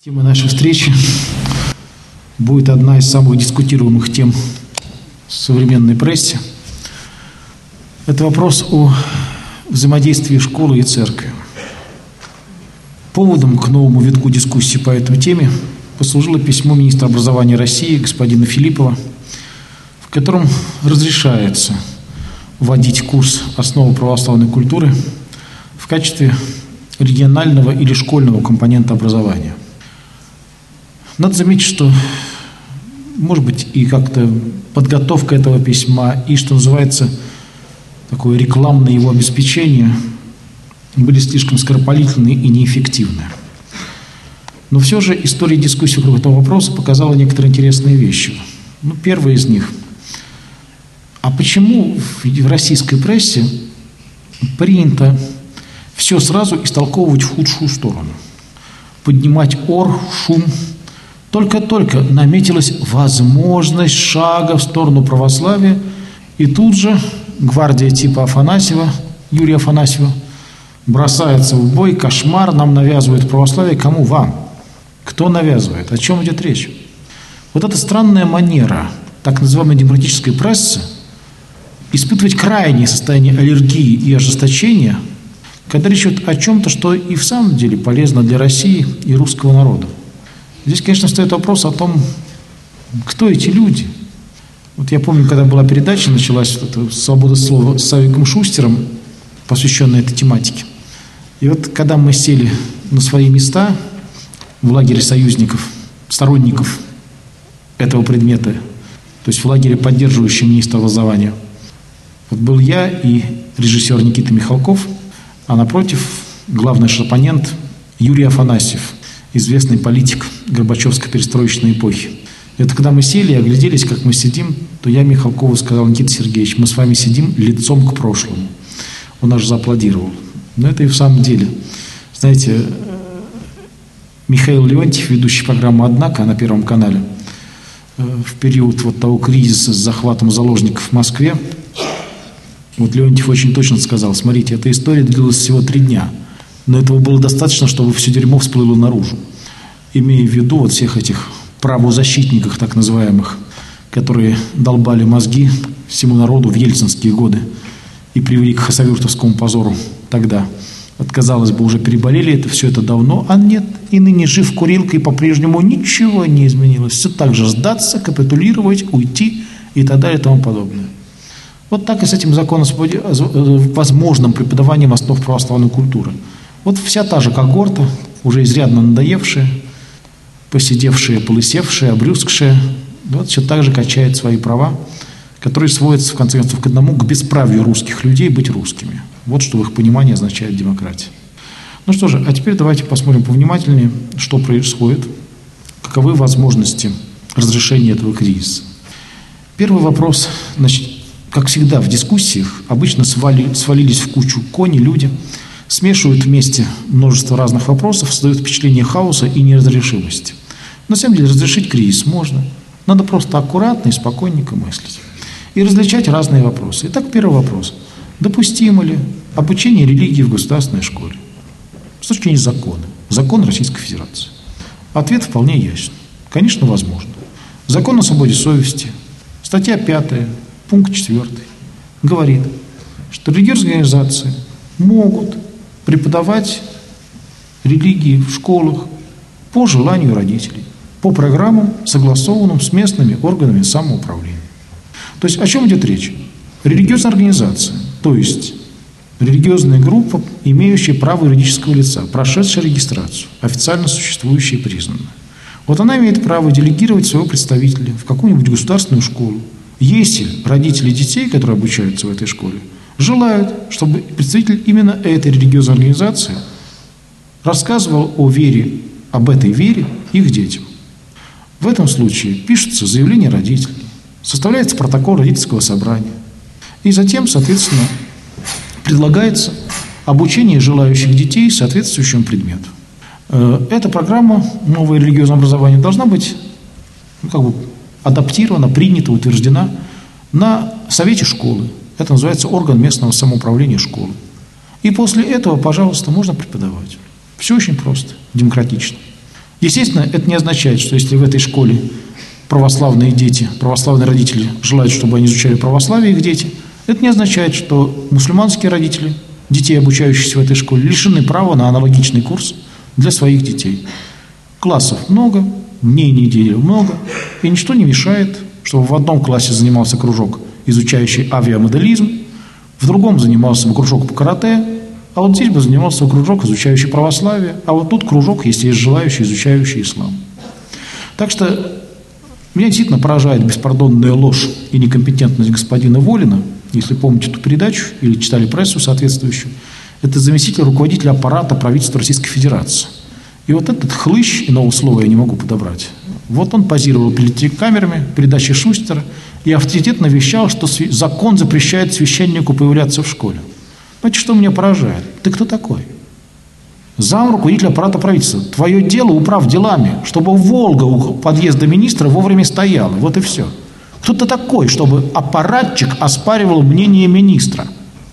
Тема нашей встречи будет одна из самых дискутируемых тем в современной прессе. Это вопрос о взаимодействии школы и церкви. Поводом к новому витку дискуссии по этой теме послужило письмо министра образования России господина Филиппова, в котором разрешается вводить курс «Основы православной культуры» в качестве регионального или школьного компонента образования. Надо заметить, что, может быть, и как-то подготовка этого письма, и, что называется, такое рекламное его обеспечение были слишком скоропалительны и неэффективны. Но все же история дискуссии вокруг этого вопроса показала некоторые интересные вещи. Первая из них. А почему в российской прессе принято все сразу истолковывать в худшую сторону? Поднимать ор, шум. Только-только наметилась возможность шага в сторону православия, и тут же гвардия типа Афанасьева, Юрия Афанасьева, бросается в бой, кошмар, нам навязывают православие. Кому? Вам. Кто навязывает? О чем идет речь? Вот эта странная манера так называемой демократической прессы испытывать крайнее состояние аллергии и ожесточения, когда речь идет о чем-то, что и в самом деле полезно для России и русского народа. Здесь, конечно, стоит вопрос о том, кто эти люди. Вот я помню, когда была передача, началась «Свобода слова» с Савиком Шустером, посвященная этой тематике. И вот когда мы сели на свои места в лагере союзников, сторонников этого предмета, то есть в лагере, поддерживающем министра образования, вот был я и режиссер Никита Михалков, а напротив главный наш оппонент Юрий Афанасьев, известный политик Горбачевской перестроечной эпохи. Это когда мы сели и огляделись, как мы сидим, то я Михалкову сказал: Никита Сергеевич, мы с вами сидим лицом к прошлому. Он аж зааплодировал. Но это и в самом деле. Знаете, Михаил Леонтьев, ведущий программу «Однако» на Первом канале, в период вот того кризиса с захватом заложников в Москве, вот Леонтьев очень точно сказал: смотрите, эта история длилась всего 3 дня. Но этого было достаточно, чтобы все дерьмо всплыло наружу. Имея в виду вот всех этих правозащитников, так называемых, которые долбали мозги всему народу в ельцинские годы и привели к хасавюртовскому позору тогда. Вот, казалось бы, уже переболели это, все это давно, а нет, и ныне жив курилкой, по-прежнему ничего не изменилось. Все так же сдаться, капитулировать, уйти и так далее и тому подобное. Вот так и с этим законом возможным преподаванием основ православной культуры. Вот вся та же когорта, уже изрядно надоевшая, посидевшая, полысевшая, обрюзгшая, вот все так же качает свои права, которые сводятся, в конце концов, к одному, к бесправию русских людей быть русскими. Вот что в их понимании означает демократия. Ну что же, а теперь давайте посмотрим повнимательнее, что происходит, каковы возможности разрешения этого кризиса. Первый вопрос, значит, как всегда в дискуссиях, обычно свалились в кучу кони люди, смешивают вместе множество разных вопросов, создают впечатление хаоса и неразрешимости. На самом деле разрешить кризис можно. Надо просто аккуратно и спокойненько мыслить. И различать разные вопросы. Итак, первый вопрос. Допустимо ли обучение религии в государственной школе? С точки зрения закона. Закон Российской Федерации. Ответ вполне ясен. Конечно, возможно. Закон о свободе совести, статья 5, пункт 4, говорит, что религиозные организации могут преподавать религии в школах по желанию родителей, по программам, согласованным с местными органами самоуправления. То есть о чем идет речь? Религиозная организация, то есть религиозная группа, имеющая право юридического лица, прошедшая регистрацию, официально существующая и признанная. Вот она имеет право делегировать своего представителя в какую-нибудь государственную школу, если родители детей, которые обучаются в этой школе, желают, чтобы представитель именно этой религиозной организации рассказывал о вере, об этой вере их детям. В этом случае пишется заявление родителей, составляется протокол родительского собрания, и затем, соответственно, предлагается обучение желающих детей соответствующему предмету. Эта программа «Новое религиозное образование» должна быть адаптирована, принята, утверждена на совете школы. Это называется орган местного самоуправления школы. И после этого, пожалуйста, можно преподавать. Все очень просто, демократично. Естественно, это не означает, что если в этой школе православные дети, православные родители желают, чтобы они изучали православие, их дети, это не означает, что мусульманские родители детей, обучающихся в этой школе, лишены права на аналогичный курс для своих детей. Классов много, дней недели много, и ничто не мешает, чтобы в одном классе занимался кружок, изучающий авиамоделизм, в другом занимался бы кружок по карате, а вот здесь бы занимался кружок, изучающий православие, а вот тут кружок, если есть желающий, изучающий ислам. Так что меня действительно поражает беспардонная ложь и некомпетентность господина Волина. Если помните эту передачу или читали прессу соответствующую, это заместитель руководителя аппарата правительства Российской Федерации. И вот этот хлыщ, иного слова я не могу подобрать, вот он позировал перед телекамерами, передаче Шустера, и авторитетно вещал, что закон запрещает священнику появляться в школе. Знаете, что меня поражает? Ты кто такой? Зам руководителя аппарата правительства. Твое дело управ делами, чтобы «Волга» у подъезда министра вовремя стояла. Вот и все. Кто ты такой, чтобы аппаратчик оспаривал мнение министра?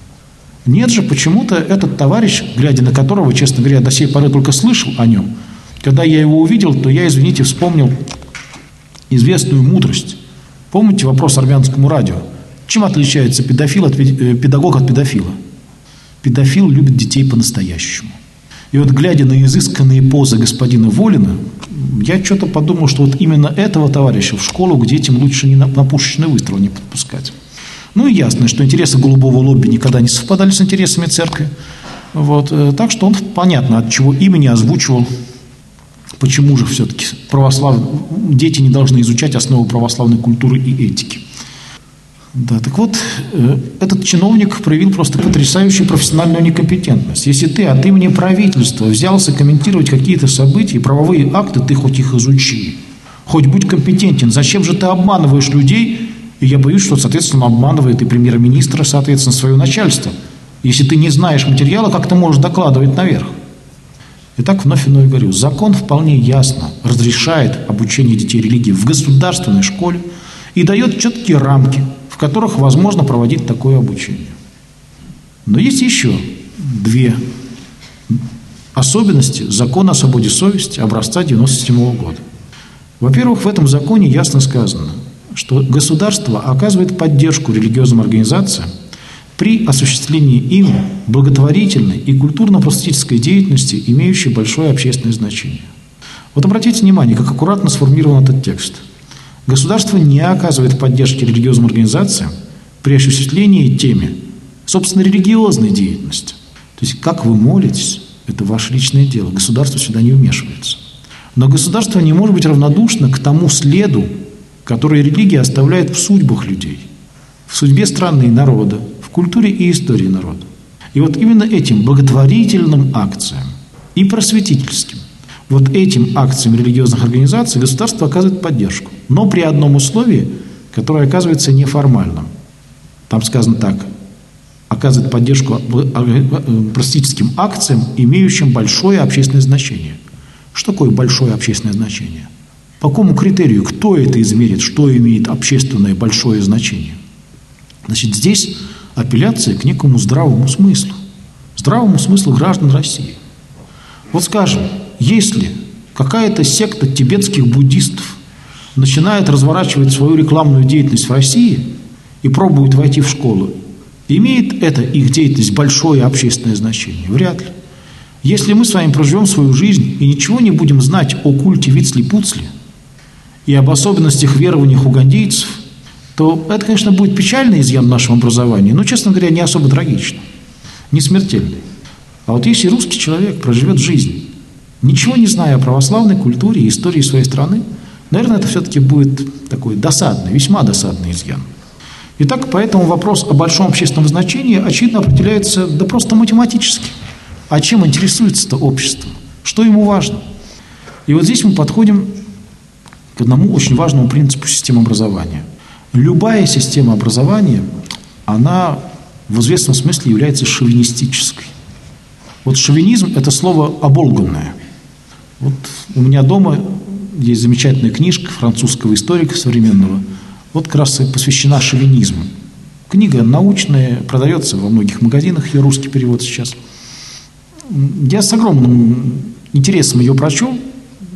Нет же, почему-то этот товарищ, глядя на которого, честно говоря, до сей поры только слышал о нем, когда я его увидел, то я, извините, вспомнил известную мудрость. Помните вопрос армянскому радио? Чем отличается педагог от педофила? Педофил любит детей по-настоящему. И вот, глядя на изысканные позы господина Волина, я что-то подумал, что вот именно этого товарища в школу к детям лучше не на пушечный выстрел не подпускать. Ну и ясно, что интересы голубого лобби никогда не совпадали с интересами церкви. Вот. Так что он, понятно, от чего имени озвучивал, почему же все-таки дети не должны изучать основы православной культуры и этики. Да, так вот, этот чиновник проявил просто потрясающую профессиональную некомпетентность. Если ты от имени правительства взялся комментировать какие-то события и правовые акты, ты хоть их изучи, хоть будь компетентен. Зачем же ты обманываешь людей? И я боюсь, что, соответственно, обманывает и премьер-министра, соответственно, свое начальство. Если ты не знаешь материала, как ты можешь докладывать наверх? Итак, вновь и вновь говорю, закон вполне ясно разрешает обучение детей религии в государственной школе и дает четкие рамки, в которых возможно проводить такое обучение. Но есть еще две особенности закона о свободе совести образца 1997 года. Во-первых, в этом законе ясно сказано, что государство оказывает поддержку религиозным организациям при осуществлении им благотворительной и культурно-просветительской деятельности, имеющей большое общественное значение. Вот обратите внимание, как аккуратно сформирован этот текст. Государство не оказывает поддержки религиозным организациям при осуществлении теми, собственно, религиозной деятельности. То есть, как вы молитесь, это ваше личное дело, государство сюда не вмешивается. Но государство не может быть равнодушно к тому следу, который религия оставляет в судьбах людей, в судьбе страны и народа, в культуре и истории народа. И вот именно этим благотворительным акциям и просветительским, вот этим акциям религиозных организаций государство оказывает поддержку. Но при одном условии, которое оказывается неформальным. Там сказано так: оказывает поддержку просветительским акциям, имеющим большое общественное значение. Что такое большое общественное значение? По какому критерию? Кто это измерит? Что имеет общественное большое значение? Значит, здесь апелляция к некому здравому смыслу граждан России. Вот скажем, если какая-то секта тибетских буддистов начинает разворачивать свою рекламную деятельность в России и пробует войти в школу, имеет эта их деятельность большое общественное значение? Вряд ли. Если мы с вами проживем свою жизнь и ничего не будем знать о культе Вицли-Пуцли и об особенностях верованиях угандийцев, то это, конечно, будет печальный изъян в нашем образовании, но, честно говоря, не особо трагично, не смертельный. А вот если русский человек проживет жизнь, ничего не зная о православной культуре и истории своей страны, наверное, это все-таки будет такой досадный, весьма досадный изъян. Итак, поэтому вопрос о большом общественном значении, очевидно, определяется да просто математически. А чем интересуется-то общество? Что ему важно? И вот здесь мы подходим к одному очень важному принципу системы образования. Любая система образования, она в известном смысле является шовинистической. Вот шовинизм – это слово оболганное. Вот у меня дома есть замечательная книжка французского историка современного, вот как раз и посвящена шовинизму. Книга научная, продается во многих магазинах, ее русский перевод сейчас. Я с огромным интересом ее прочел,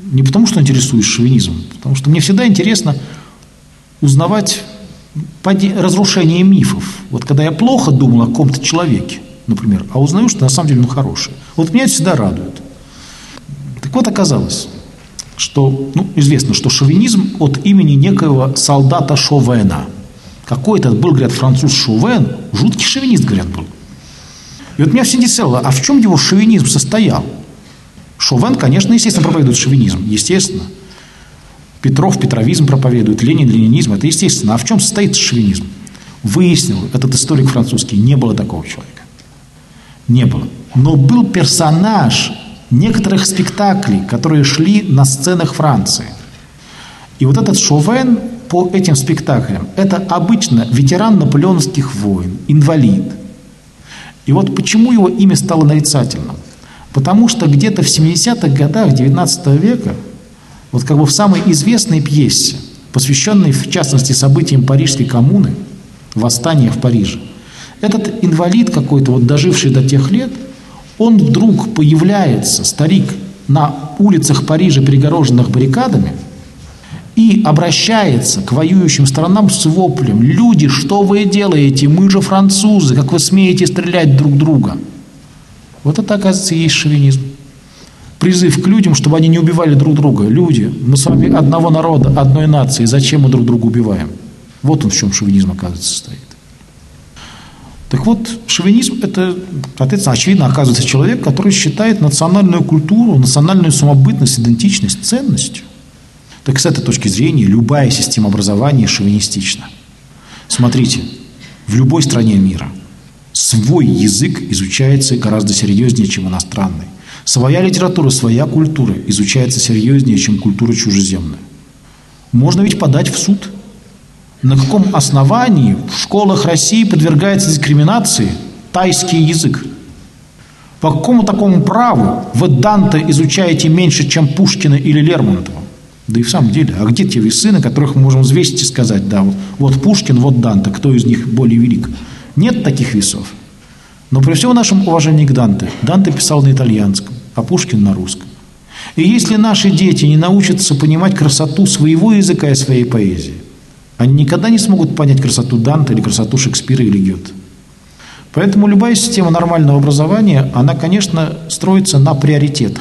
Не потому, что интересуюсь шовинизмом, потому что мне всегда интересно узнавать разрушение мифов. Вот когда я плохо думал о каком-то человеке, например, а узнаю, что на самом деле он хороший. Вот меня это всегда радует. Так вот, оказалось, что, известно, что шовинизм от имени некоего солдата Шовена. Какой-то был, говорят, француз Шовен, жуткий шовинист, говорят, был. И вот меня все интересовало, а в чем его шовинизм состоял? Шовен, конечно, естественно, проповедует шовинизм, естественно. Петров петровизм проповедует, Ленин ленинизм, это естественно. А в чем состоит шовинизм? Выяснил этот историк французский, не было такого человека. Не было. Но был персонаж некоторых спектаклей, которые шли на сценах Франции. И вот этот Шовен по этим спектаклям, это обычно ветеран наполеоновских войн, инвалид. И вот почему его имя стало нарицательным? Потому что где-то в 70-х годах 19 века, вот как бы в самой известной пьесе, посвященной в частности событиям Парижской коммуны, восстания в Париже, этот инвалид какой-то, вот доживший до тех лет, он вдруг появляется, старик, на улицах Парижа, перегороженных баррикадами, и обращается к воюющим сторонам с воплем: «Люди, что вы делаете? Мы же французы, как вы смеете стрелять друг в друга?» Вот это, оказывается, и есть шовинизм. Призыв к людям, чтобы они не убивали друг друга. Люди, мы с вами одного народа, одной нации, зачем мы друг друга убиваем? Вот он в чем шовинизм, оказывается, состоит. Так вот, шовинизм – это, соответственно, очевидно, оказывается человек, который считает национальную культуру, национальную самобытность, идентичность ценностью. Так с этой точки зрения любая система образования шовинистична. Смотрите, в любой стране мира свой язык изучается гораздо серьезнее, чем иностранный. Своя литература, своя культура изучается серьезнее, чем культура чужеземная. Можно ведь подать в суд. На каком основании в школах России подвергается дискриминации тайский язык? По какому такому праву вы Данте изучаете меньше, чем Пушкина или Лермонтова? Да и в самом деле, а где те весы, на которых мы можем взвесить и сказать: да, вот Пушкин, вот Данте, кто из них более велик? Нет таких весов. Но при всем нашем уважении к Данте, Данте писал на итальянском, а Пушкин на русском. И если наши дети не научатся понимать красоту своего языка и своей поэзии, они никогда не смогут понять красоту Данте или красоту Шекспира или Гёте. Поэтому любая система нормального образования, она, конечно, строится на приоритетах.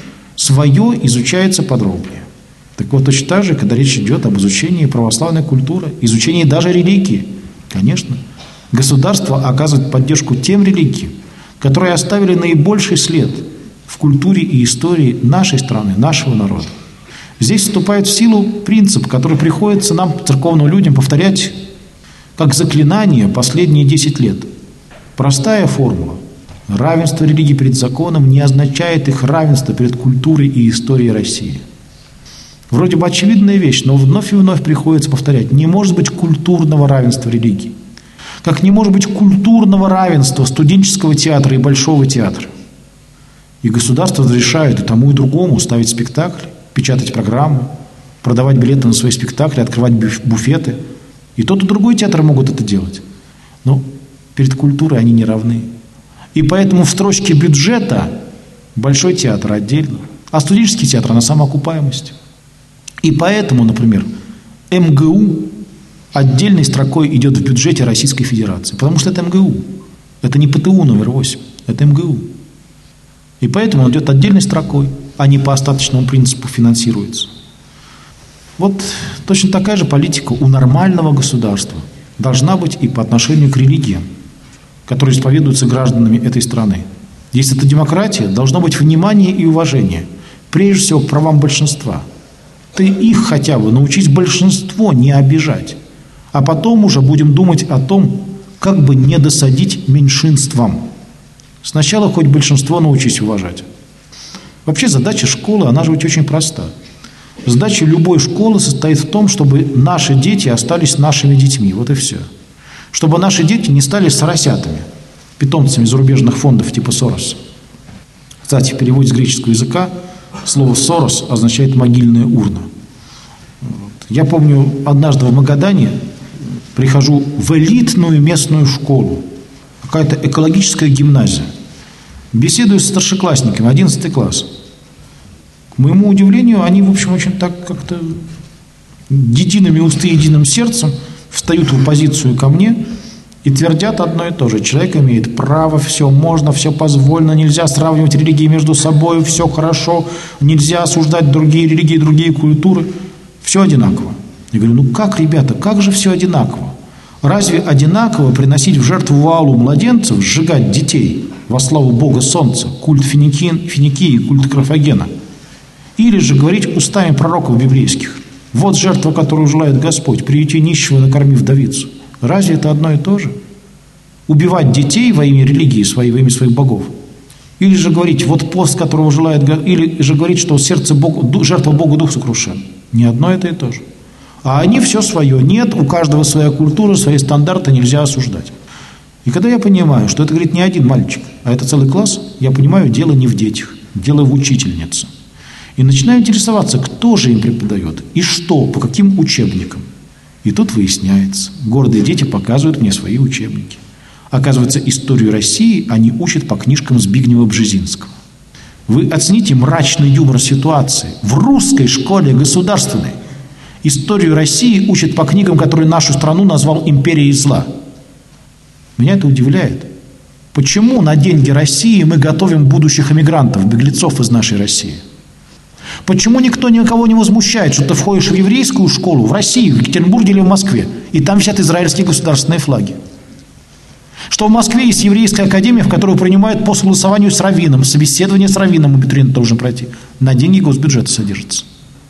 Свое изучается подробнее. Так вот, точно так же, когда речь идет об изучении православной культуры, изучении даже религии, конечно, государство оказывает поддержку тем религиям, которые оставили наибольший след в культуре и истории нашей страны, нашего народа. Здесь вступает в силу принцип, который приходится нам, церковным людям, повторять как заклинание последние 10 лет. Простая формула. Равенство религий перед законом не означает их равенство перед культурой и историей России. Вроде бы очевидная вещь, но вновь и вновь приходится повторять. Не может быть культурного равенства религий. Как не может быть культурного равенства студенческого театра и большого театра. И государство разрешает и тому, и другому ставить спектакли, печатать программу, продавать билеты на свои спектакли, открывать буфеты. И тот, и другой театр могут это делать. Но перед культурой они не равны. И поэтому в строчке бюджета большой театр отдельно, а студенческий театр на самоокупаемости. И поэтому, например, МГУ отдельной строкой идет в бюджете Российской Федерации. Потому что это МГУ. Это не ПТУ номер 8, это МГУ. И поэтому он идет отдельной строкой, а не по остаточному принципу финансируется. Вот точно такая же политика у нормального государства должна быть и по отношению к религиям, которые исповедуются гражданами этой страны. Если это демократия, должно быть внимание и уважение, прежде всего к правам большинства. Ты их хотя бы научись большинство не обижать, а потом уже будем думать о том, как бы не досадить меньшинствам. Сначала хоть большинство научись уважать. Вообще задача школы, она же ведь очень проста. Задача любой школы состоит в том, чтобы наши дети остались нашими детьми. Вот и все. Чтобы наши дети не стали соросятами, питомцами зарубежных фондов типа Сороса. Кстати, в переводе с греческого языка слово «сорос» означает «могильная урна». Я помню, однажды в Магадане прихожу в элитную местную школу, какая-то экологическая гимназия. Беседую с старшеклассниками, 11 класс. К моему удивлению, они, в общем, очень так как-то едиными устами, единым сердцем встают в оппозицию ко мне и твердят одно и то же. Человек имеет право, все можно, все позволено, нельзя сравнивать религии между собой, все хорошо, нельзя осуждать другие религии, другие культуры. Все одинаково. Я говорю, ну как, ребята, как же все одинаково? Разве одинаково приносить в жертву Ваалу младенцев, сжигать детей во славу Бога Солнца, культ Финикии, культ Карфагена? Или же говорить устами пророков библейских: вот жертва, которую желает Господь, приюти нищего, накормив вдовицу. Разве это одно и то же? Убивать детей во имя религии своей, во имя своих богов? Или же говорить, вот пост, которого желает, или же говорить, что сердце Богу, жертва Богу дух сокрушен? Не одно это и то же. А они все свое. Нет, у каждого своя культура, свои стандарты, нельзя осуждать. И когда я понимаю, что это говорит не один мальчик, а это целый класс, я понимаю, дело не в детях, дело в учительнице. И начинаю интересоваться, кто же им преподает, и что, по каким учебникам. И тут выясняется, гордые дети показывают мне свои учебники. Оказывается, историю России они учат по книжкам Збигнева-Бжезинского. Вы оцените мрачный юмор ситуации. В русской школе государственной историю России учат по книгам, которые нашу страну назвал «Империей зла». Меня это удивляет. Почему на деньги России мы готовим будущих эмигрантов, беглецов из нашей России? Почему никто никого не возмущает, что ты входишь в еврейскую школу в России, в Екатеринбурге или в Москве, и там висят израильские государственные флаги? Что в Москве есть еврейская академия, в которую принимают по согласованию с раввином, собеседование с раввином абитуриент должен пройти, на деньги госбюджета содержится.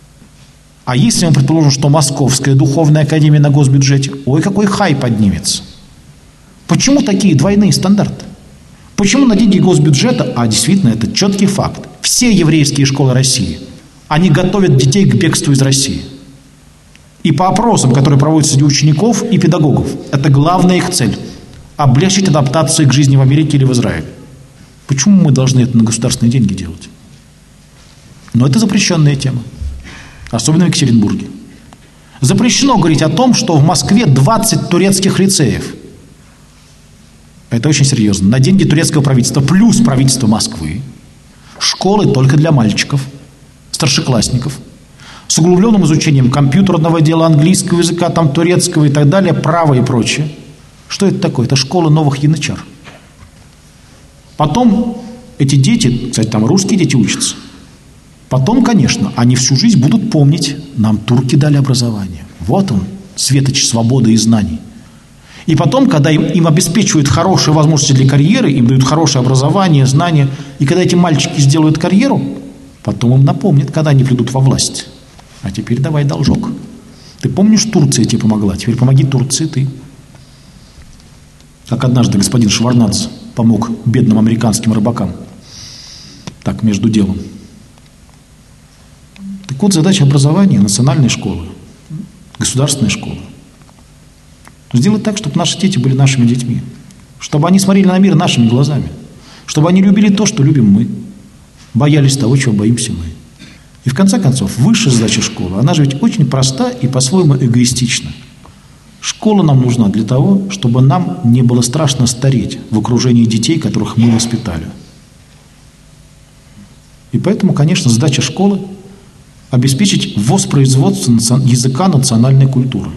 А если мы предположим, что Московская духовная академия на госбюджете, ой, какой хай поднимется. Почему такие двойные стандарты? Почему на деньги госбюджета, а действительно это четкий факт, все еврейские школы России, они готовят детей к бегству из России. И по опросам, которые проводятся среди учеников и педагогов, это главная их цель – облегчить адаптацию к жизни в Америке или в Израиле. Почему мы должны это на государственные деньги делать? Но это запрещенная тема, особенно в Екатеринбурге. Запрещено говорить о том, что в Москве 20 турецких лицеев. Это очень серьезно. На деньги турецкого правительства плюс правительства Москвы. Школы только для мальчиков, старшеклассников, с углубленным изучением компьютерного дела, английского языка, там, турецкого и так далее, права и прочее. Что это такое? Это школа новых янычар. Потом эти дети, кстати, там русские дети учатся. Потом, конечно, они всю жизнь будут помнить, нам турки дали образование. Вот он, светоч свободы и знаний. И потом, когда им обеспечивают хорошие возможности для карьеры, им дают хорошее образование, знания, и когда эти мальчики сделают карьеру, потом им напомнят, когда они придут во власть. А теперь давай должок. Ты помнишь, Турция тебе помогла, теперь помоги Турции ты. Как однажды господин Шеварднадзе помог бедным американским рыбакам. Так, между делом. Так вот, задача образования национальной школы, государственной школы. Сделать так, чтобы наши дети были нашими детьми. Чтобы они смотрели на мир нашими глазами. Чтобы они любили то, что любим мы. Боялись того, чего боимся мы. И в конце концов, высшая задача школы, она же ведь очень проста и по-своему эгоистична. Школа нам нужна для того, чтобы нам не было страшно стареть в окружении детей, которых мы воспитали. И поэтому, конечно, задача школы – обеспечить воспроизводство языка национальной культуры.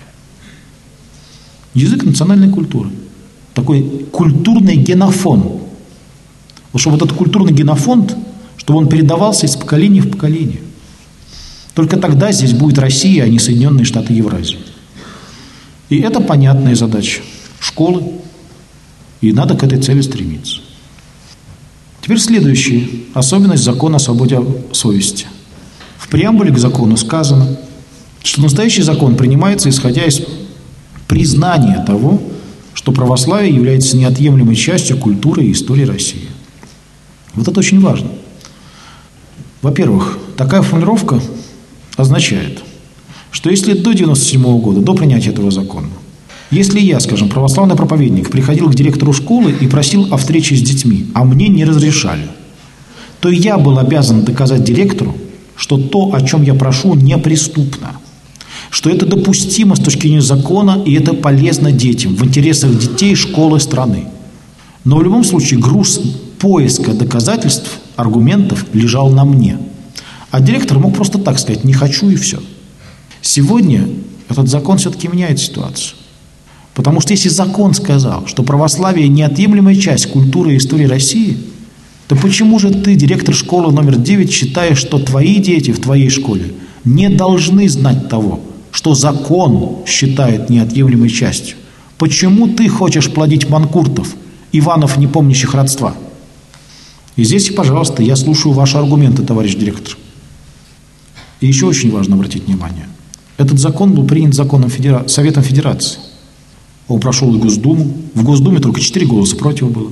Язык национальной культуры. Такой культурный генофон. Вот чтобы этот культурный генофонд, чтобы он передавался из поколения в поколение. Только тогда здесь будет Россия, а не Соединенные Штаты Евразии. И это понятная задача школы, и надо к этой цели стремиться. Теперь следующая особенность закона о свободе совести. В преамбуле к закону сказано, что настоящий закон принимается, исходя из признания того, что православие является неотъемлемой частью культуры и истории России. Вот это очень важно. Во-первых, такая формулировка означает, что если до 1997 года, до принятия этого закона, если я, скажем, православный проповедник, приходил к директору школы и просил о встрече с детьми, а мне не разрешали, то я был обязан доказать директору, что то, о чем я прошу, неприступно, что это допустимо с точки зрения закона, и это полезно детям, в интересах детей, школы, страны. Но в любом случае груз поиска доказательств, аргументов лежал на мне. А директор мог просто так сказать: не хочу и все. Сегодня этот закон все-таки меняет ситуацию. Потому что если закон сказал, что православие неотъемлемая часть культуры и истории России, то почему же ты, директор школы номер 9, считаешь, что твои дети в твоей школе не должны знать того, что закон считает неотъемлемой частью? Почему ты хочешь плодить манкуртов, Иванов, не помнящих родства? И здесь, пожалуйста, я слушаю ваши аргументы, товарищ директор. И еще очень важно обратить внимание. Этот закон был принят Советом Федерации. Он прошел и Госдуму. В Госдуме только 4 голоса против было.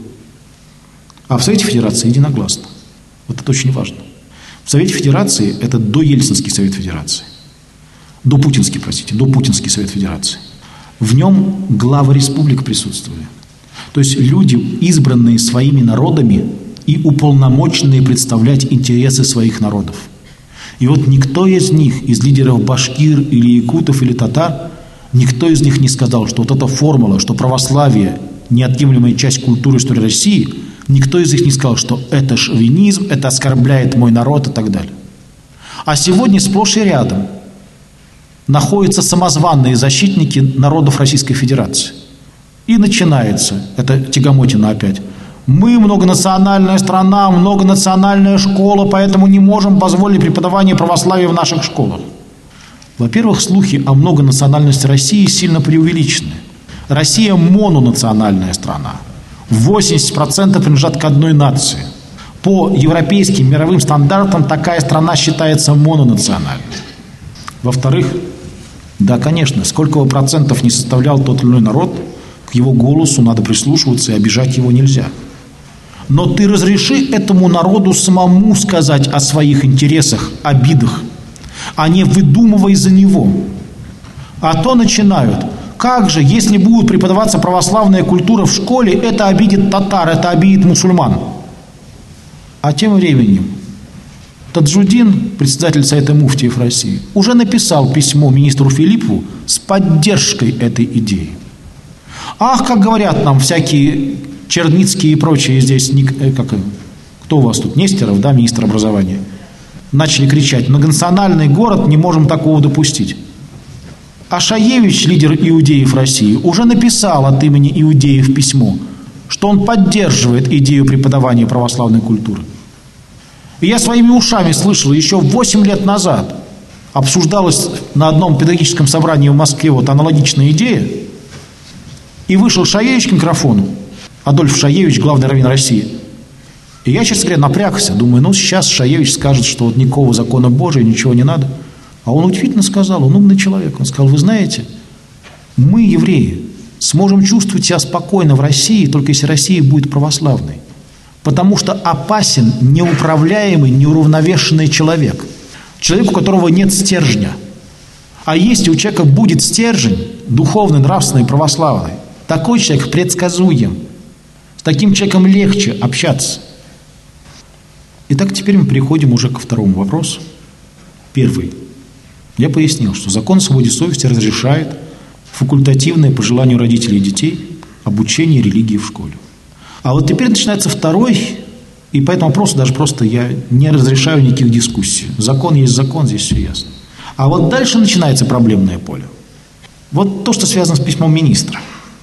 А в Совете Федерации единогласно. Вот это очень важно. В Совете Федерации, это доельцинский Совет Федерации. Допутинский Совет Федерации. В нем главы республик присутствовали. То есть люди, избранные своими народами и уполномоченные представлять интересы своих народов. И вот никто из них, из лидеров башкир или якутов или татар, никто из них не сказал, что вот эта формула, что православие – неотъемлемая часть культуры и истории России, никто из них не сказал, что это шовинизм, это оскорбляет мой народ и так далее. А сегодня сплошь и рядом находятся самозванные защитники народов Российской Федерации. И начинается эта тягомотина опять. Мы многонациональная страна, многонациональная школа, поэтому не можем позволить преподавание православия в наших школах. Во-первых, слухи о многонациональности России сильно преувеличены. Россия мононациональная страна. 80% принадлежат к одной нации. По европейским мировым стандартам такая страна считается мононациональной. Во-вторых, да, конечно, сколько бы процентов не составлял тот или иной народ, к его голосу надо прислушиваться, и обижать его нельзя. Но ты разреши этому народу самому сказать о своих интересах, обидах, а не выдумывай за него. А то начинают: как же, если будет преподаваться православная культура в школе, это обидит татар, это обидит мусульман. А тем временем Таджудин, председатель Совета муфтиев России, уже написал письмо министру Филиппову с поддержкой этой идеи. Ах, как говорят нам всякие Черницкие и прочие здесь, кто у вас тут, Нестеров, да, министр образования, начали кричать: многонациональный город, не можем такого допустить. А Шаевич, лидер иудеев России, уже написал от имени иудеев письмо, что он поддерживает идею преподавания православной культуры. И я своими ушами слышал, еще 8 лет назад обсуждалась на одном педагогическом собрании в Москве вот аналогичная идея, и вышел Шаевич к микрофону, Адольф Шаевич, главный раввин России. И я, честно говоря, напрягся, думаю, ну сейчас Шаевич скажет, что вот никакого закона Божия, ничего не надо. А он удивительно сказал, он умный человек, он сказал: вы знаете, мы, евреи, сможем чувствовать себя спокойно в России, только если Россия будет православной. Потому что опасен неуправляемый, неуравновешенный человек. Человек, у которого нет стержня. А если у человека будет стержень, духовный, нравственный, православный, такой человек предсказуем. С таким человеком легче общаться. Итак, теперь мы переходим уже ко второму вопросу. Первый. Я пояснил, что закон о свободе совести разрешает факультативное по желанию родителей и детей обучение религии в школе. А вот теперь начинается второй, и по этому вопросу даже просто я не разрешаю никаких дискуссий. Закон есть закон, здесь все ясно. А вот дальше начинается проблемное поле. Вот то, что связано с письмом министра.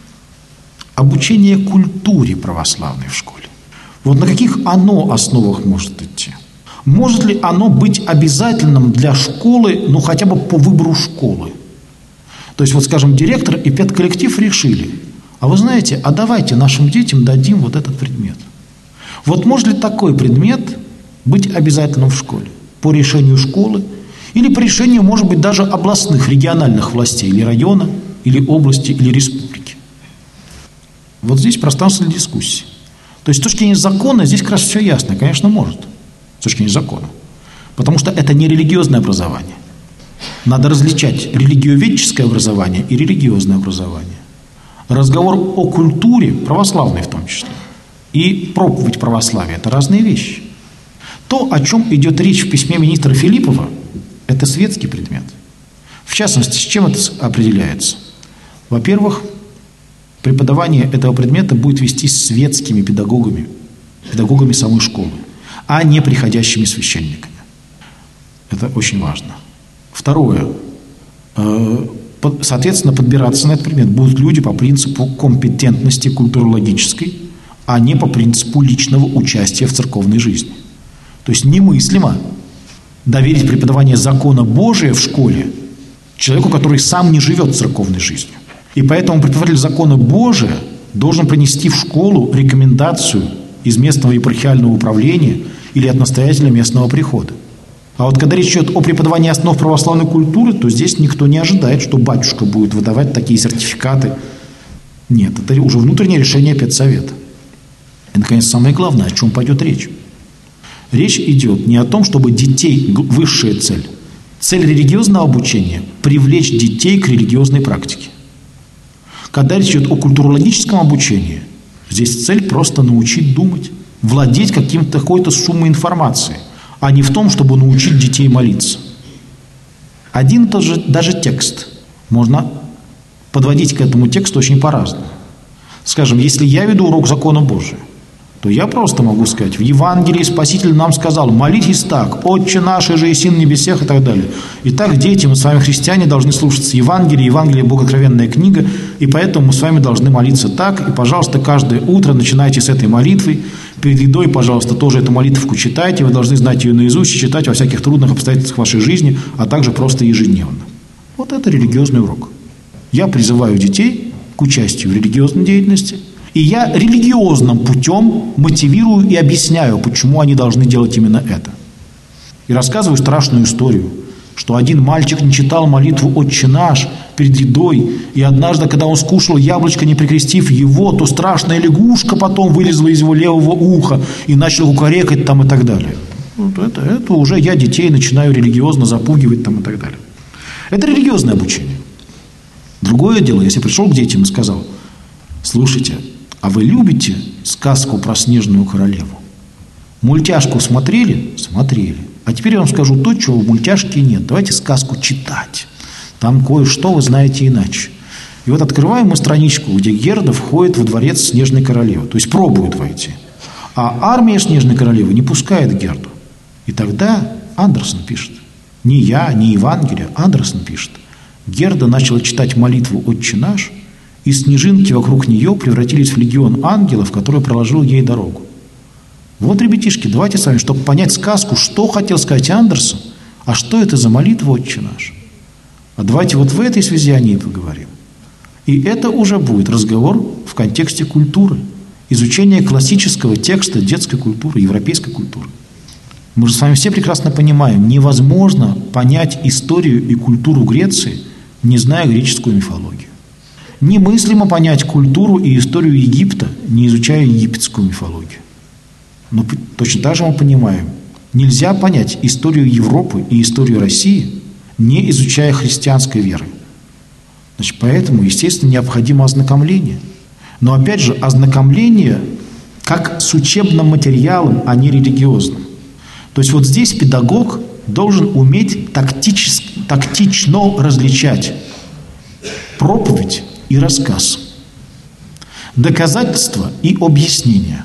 Обучение культуре православной в школе. Вот на каких оно основах может идти? Может ли оно быть обязательным для школы, ну хотя бы по выбору школы? То есть, вот скажем, директор и педколлектив решили: а вы знаете, а давайте нашим детям дадим вот этот предмет. Вот может ли такой предмет быть обязательным в школе? По решению школы или по решению, может быть, даже областных, региональных властей, или района, или области, или республики? Вот здесь пространство для дискуссии. То есть с точки зрения закона здесь как раз все ясно. Конечно, может. С точки зрения закона. Потому что это не религиозное образование. Надо различать религиоведческое образование и религиозное образование. Разговор о культуре, православной в том числе, и проповедь православия – это разные вещи. То, о чем идет речь в письме министра Филиппова, это светский предмет. В частности, с чем это определяется? Во-первых, преподавание этого предмета будет вестись светскими педагогами, педагогами самой школы, а не приходящими священниками. Это очень важно. Второе. Соответственно, подбираться на этот предмет будут люди по принципу компетентности культурологической, а не по принципу личного участия в церковной жизни. То есть немыслимо доверить преподавание закона Божия в школе человеку, который сам не живет церковной жизнью. И поэтому преподаватель закона Божия должен принести в школу рекомендацию из местного епархиального управления или от настоятеля местного прихода. А вот когда речь идет о преподавании основ православной культуры, то здесь никто не ожидает, что батюшка будет выдавать такие сертификаты. Нет, это уже внутреннее решение педсовета. И, наконец, самое главное, о чем пойдет речь. Речь идет не о том, чтобы детей, высшая цель. Цель религиозного обучения – привлечь детей к религиозной практике. Когда речь идет о культурологическом обучении, здесь цель просто научить думать, владеть какой-то суммой информации, а не в том, чтобы научить детей молиться. Один и тот же даже текст можно подводить к этому тексту очень по-разному. Скажем, если я веду урок закона Божия, то я просто могу сказать, в Евангелии Спаситель нам сказал: молитесь так, Отче наш, же и Сын в небесех, и так далее. Итак, дети, мы с вами, христиане, должны слушаться Евангелия. Евангелие – богооткровенная книга, и поэтому мы с вами должны молиться так. И, пожалуйста, каждое утро начинайте с этой молитвы. Перед едой, пожалуйста, тоже эту молитву читайте. Вы должны знать ее наизусть и читать во всяких трудных обстоятельствах вашей жизни, а также просто ежедневно. Вот это религиозный урок. Я призываю детей к участию в религиозной деятельности, и я религиозным путем мотивирую и объясняю, почему они должны делать именно это. И рассказываю страшную историю, что один мальчик не читал молитву «Отче наш» перед едой, и однажды, когда он скушал яблочко, не прикрестив его, то страшная лягушка потом вылезла из его левого уха и начала кукарекать там и так далее. Вот это уже я детей начинаю религиозно запугивать там и так далее. Это религиозное обучение. Другое дело, если пришел к детям и сказал: слушайте, а вы любите сказку про Снежную королеву? Мультяшку смотрели? Смотрели. А теперь я вам скажу то, чего в мультяшке нет. Давайте сказку читать. Там кое-что вы знаете иначе. И вот открываем мы страничку, где Герда входит во дворец Снежной королевы. То есть пробует войти. А армия Снежной королевы не пускает Герду. И тогда Андерсон пишет. Не я, не Евангелие, Андерсон пишет. Герда начала читать молитву «Отче наш», и снежинки вокруг нее превратились в легион ангелов, который проложил ей дорогу. Вот, ребятишки, давайте с вами, чтобы понять сказку, что хотел сказать Андерсон, а что это за молитва «Отче наш». А давайте вот в этой связи о ней поговорим. И это уже будет разговор в контексте культуры, изучения классического текста детской культуры, европейской культуры. Мы же с вами все прекрасно понимаем, невозможно понять историю и культуру Греции, не зная греческую мифологию. Немыслимо понять культуру и историю Египта, не изучая египетскую мифологию. Но точно так же мы понимаем, нельзя понять историю Европы и историю России, не изучая христианской веры. Значит, поэтому, естественно, необходимо ознакомление. Но опять же, ознакомление как с учебным материалом, а не религиозным. То есть вот здесь педагог должен уметь тактично различать проповедь и рассказ, доказательства и объяснения.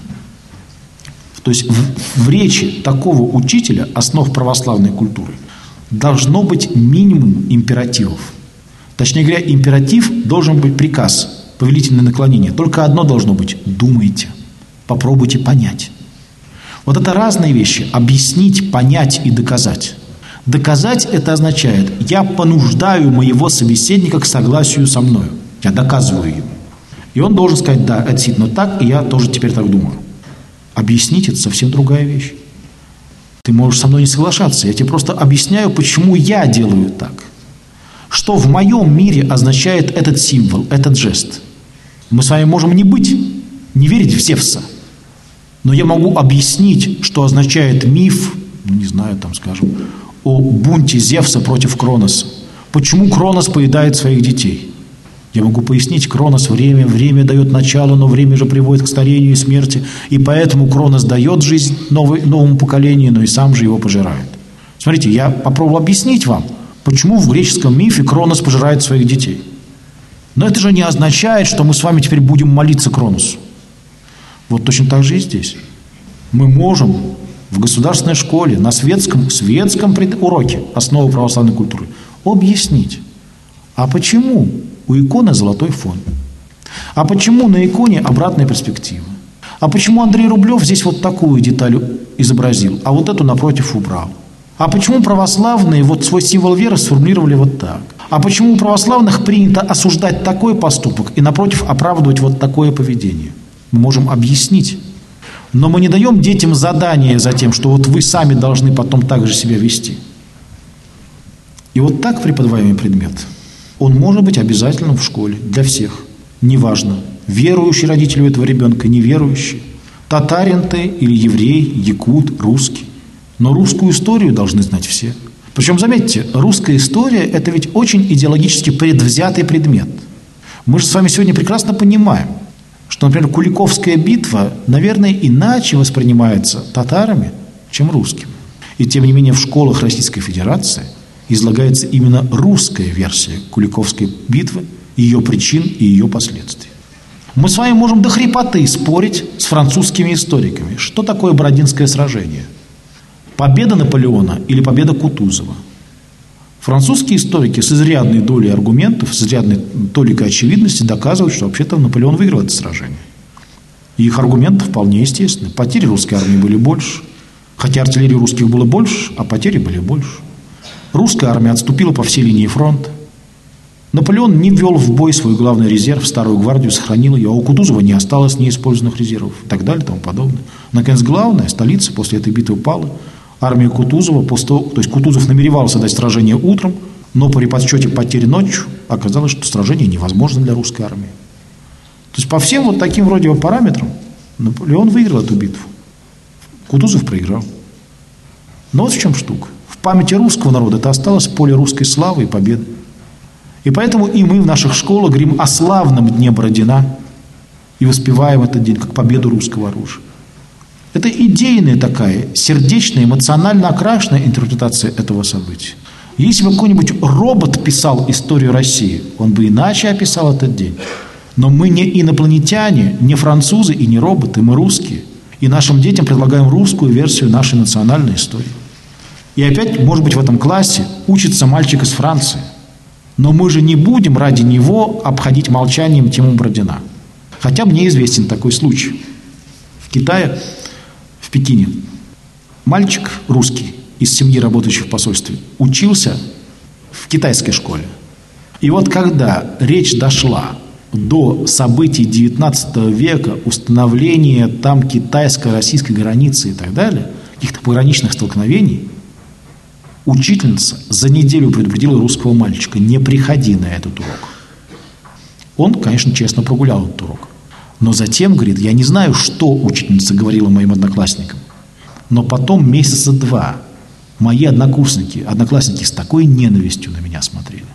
То есть в речи такого учителя основ православной культуры должно быть минимум императивов. Точнее говоря, императив должен быть приказ, повелительное наклонение. Только одно должно быть: думайте, попробуйте понять. Вот это разные вещи: объяснить, понять и доказать. Доказать — это означает, я понуждаю моего собеседника к согласию со мною. Я доказываю ему. И он должен сказать: да, это действительно так, и я тоже теперь так думаю. Объяснить — это совсем другая вещь. Ты можешь со мной не соглашаться, я тебе просто объясняю, почему я делаю так. Что в моем мире означает этот символ, этот жест. Мы с вами можем не верить в Зевса, но я могу объяснить, что означает миф, не знаю, там, скажем, о бунте Зевса против Кроноса. Почему Кронос поедает своих детей? Я могу пояснить: Кронос время дает начало, но время же приводит к старению и смерти, и поэтому Кронос дает жизнь новому поколению, но и сам же его пожирает. Смотрите, я попробую объяснить вам, почему в греческом мифе Кронос пожирает своих детей. Но это же не означает, что мы с вами теперь будем молиться Кроносу. Вот точно так же и здесь. Мы можем в государственной школе на светском уроке «Основы православной культуры» объяснить, а почему у иконы золотой фон, а почему на иконе обратная перспектива, а почему Андрей Рублев здесь вот такую деталь изобразил, а вот эту напротив убрал, а почему православные вот свой символ веры сформулировали вот так, а почему у православных принято осуждать такой поступок и напротив оправдывать вот такое поведение. Мы можем объяснить. Но мы не даем детям задание за тем, что вот вы сами должны потом так же себя вести. И вот так преподаваемый предмет, он может быть обязательным в школе для всех. Неважно, верующий родитель у этого ребенка, неверующий, татарин ты или еврей, якут, русский. Но русскую историю должны знать все. Причем, заметьте, русская история – это ведь очень идеологически предвзятый предмет. Мы же с вами сегодня прекрасно понимаем, что, например, Куликовская битва, наверное, иначе воспринимается татарами, чем русскими. И тем не менее в школах Российской Федерации излагается именно русская версия Куликовской битвы, ее причин и ее последствий. Мы с вами можем до хрипоты спорить с французскими историками. Что такое Бородинское сражение? Победа Наполеона или победа Кутузова? Французские историки с изрядной долей аргументов, с изрядной толикой очевидности доказывают, что вообще-то Наполеон выиграл это сражение. И их аргументы вполне естественны. Потери русской армии были больше, хотя артиллерии русских было больше, а потери были больше. Русская армия отступила по всей линии фронта. Наполеон не ввел в бой свой главный резерв, Старую гвардию, сохранил ее, а у Кутузова не осталось неиспользованных резервов и так далее и тому подобное. Наконец, главное, столица после этой битвы пала. Армия Кутузова, то есть Кутузов намеревался дать сражение утром, но при подсчете потерь ночью оказалось, что сражение невозможно для русской армии. То есть по всем вот таким вроде бы параметрам Наполеон выиграл эту битву. Кутузов проиграл. Но вот в чем штука. В памяти русского народа это осталось поле русской славы и победы. И поэтому и мы в наших школах говорим о славном дне Бородина и воспеваем этот день как победу русского оружия. Это идейная такая, сердечная, эмоционально окрашенная интерпретация этого события. Если бы какой-нибудь робот писал историю России, он бы иначе описал этот день. Но мы не инопланетяне, не французы и не роботы, мы русские. И нашим детям предлагаем русскую версию нашей национальной истории. И опять, может быть, в этом классе учится мальчик из Франции. Но мы же не будем ради него обходить молчанием тему Бородина. Хотя мне известен такой случай. В Китае, в Пекине, мальчик русский из семьи, работающей в посольстве, учился в китайской школе. И вот когда речь дошла до событий XIX века, установления там китайско-российской границы и так далее, каких-то пограничных столкновений, учительница за неделю предупредила русского мальчика: не приходи на этот урок. Он, конечно, честно прогулял этот урок. Но затем, говорит, я не знаю, что учительница говорила моим одноклассникам, но потом месяца 2 мои одноклассники с такой ненавистью на меня смотрели.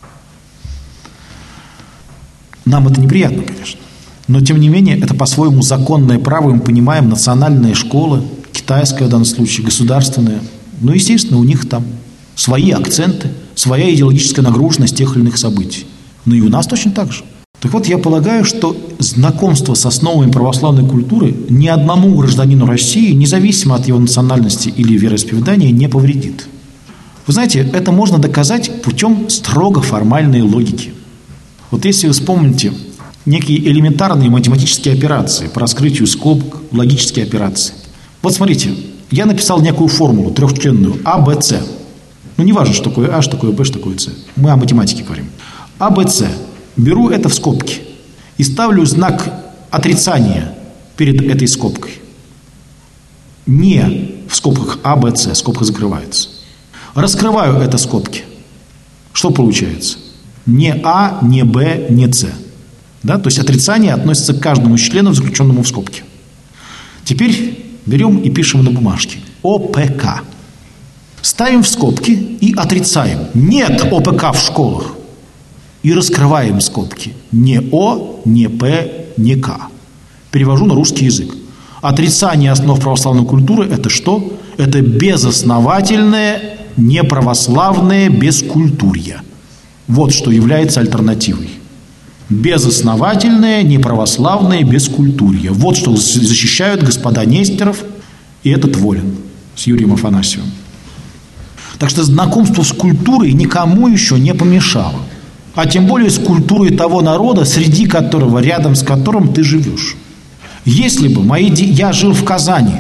Нам это неприятно, конечно. Но, тем не менее, это по-своему законное право, мы понимаем, национальная школа, китайская в данном случае, государственная. Ну, естественно, у них там свои акценты, своя идеологическая нагруженность тех или иных событий. Ну и у нас точно так же. Так вот, я полагаю, что знакомство с основами православной культуры ни одному гражданину России, независимо от его национальности или вероисповедания, не повредит. Вы знаете, это можно доказать путем строго формальной логики. Вот если вы вспомните некие элементарные математические операции по раскрытию скобок, логические операции. Вот смотрите, я написал некую формулу трехчленную А, Б, С. Ну, не важно, что такое А, что такое Б, что такое С. Мы о математике говорим. А, Б, С. Беру это в скобки и ставлю знак отрицания перед этой скобкой. Не в скобках А, Б, С. Скобка закрывается. Раскрываю это скобки. Что получается? Не А, не Б, не С. Да? То есть отрицание относится к каждому члену, заключенному в скобке. Теперь берем и пишем на бумажке. ОПК. Ставим в скобки и отрицаем. Нет ОПК в школах. И раскрываем скобки. Не О, не П, не К. Перевожу на русский язык. Отрицание основ православной культуры – это что? Это безосновательное, неправославное бескультурье. Вот что является альтернативой. Безосновательное, неправославное бескультурье. Вот что защищают господа Нестеров и этот Волин. с Юрием Афанасьевым. Так что знакомство с культурой никому еще не помешало. А тем более с культурой того народа, среди которого, рядом с которым ты живешь. Если бы я жил в Казани,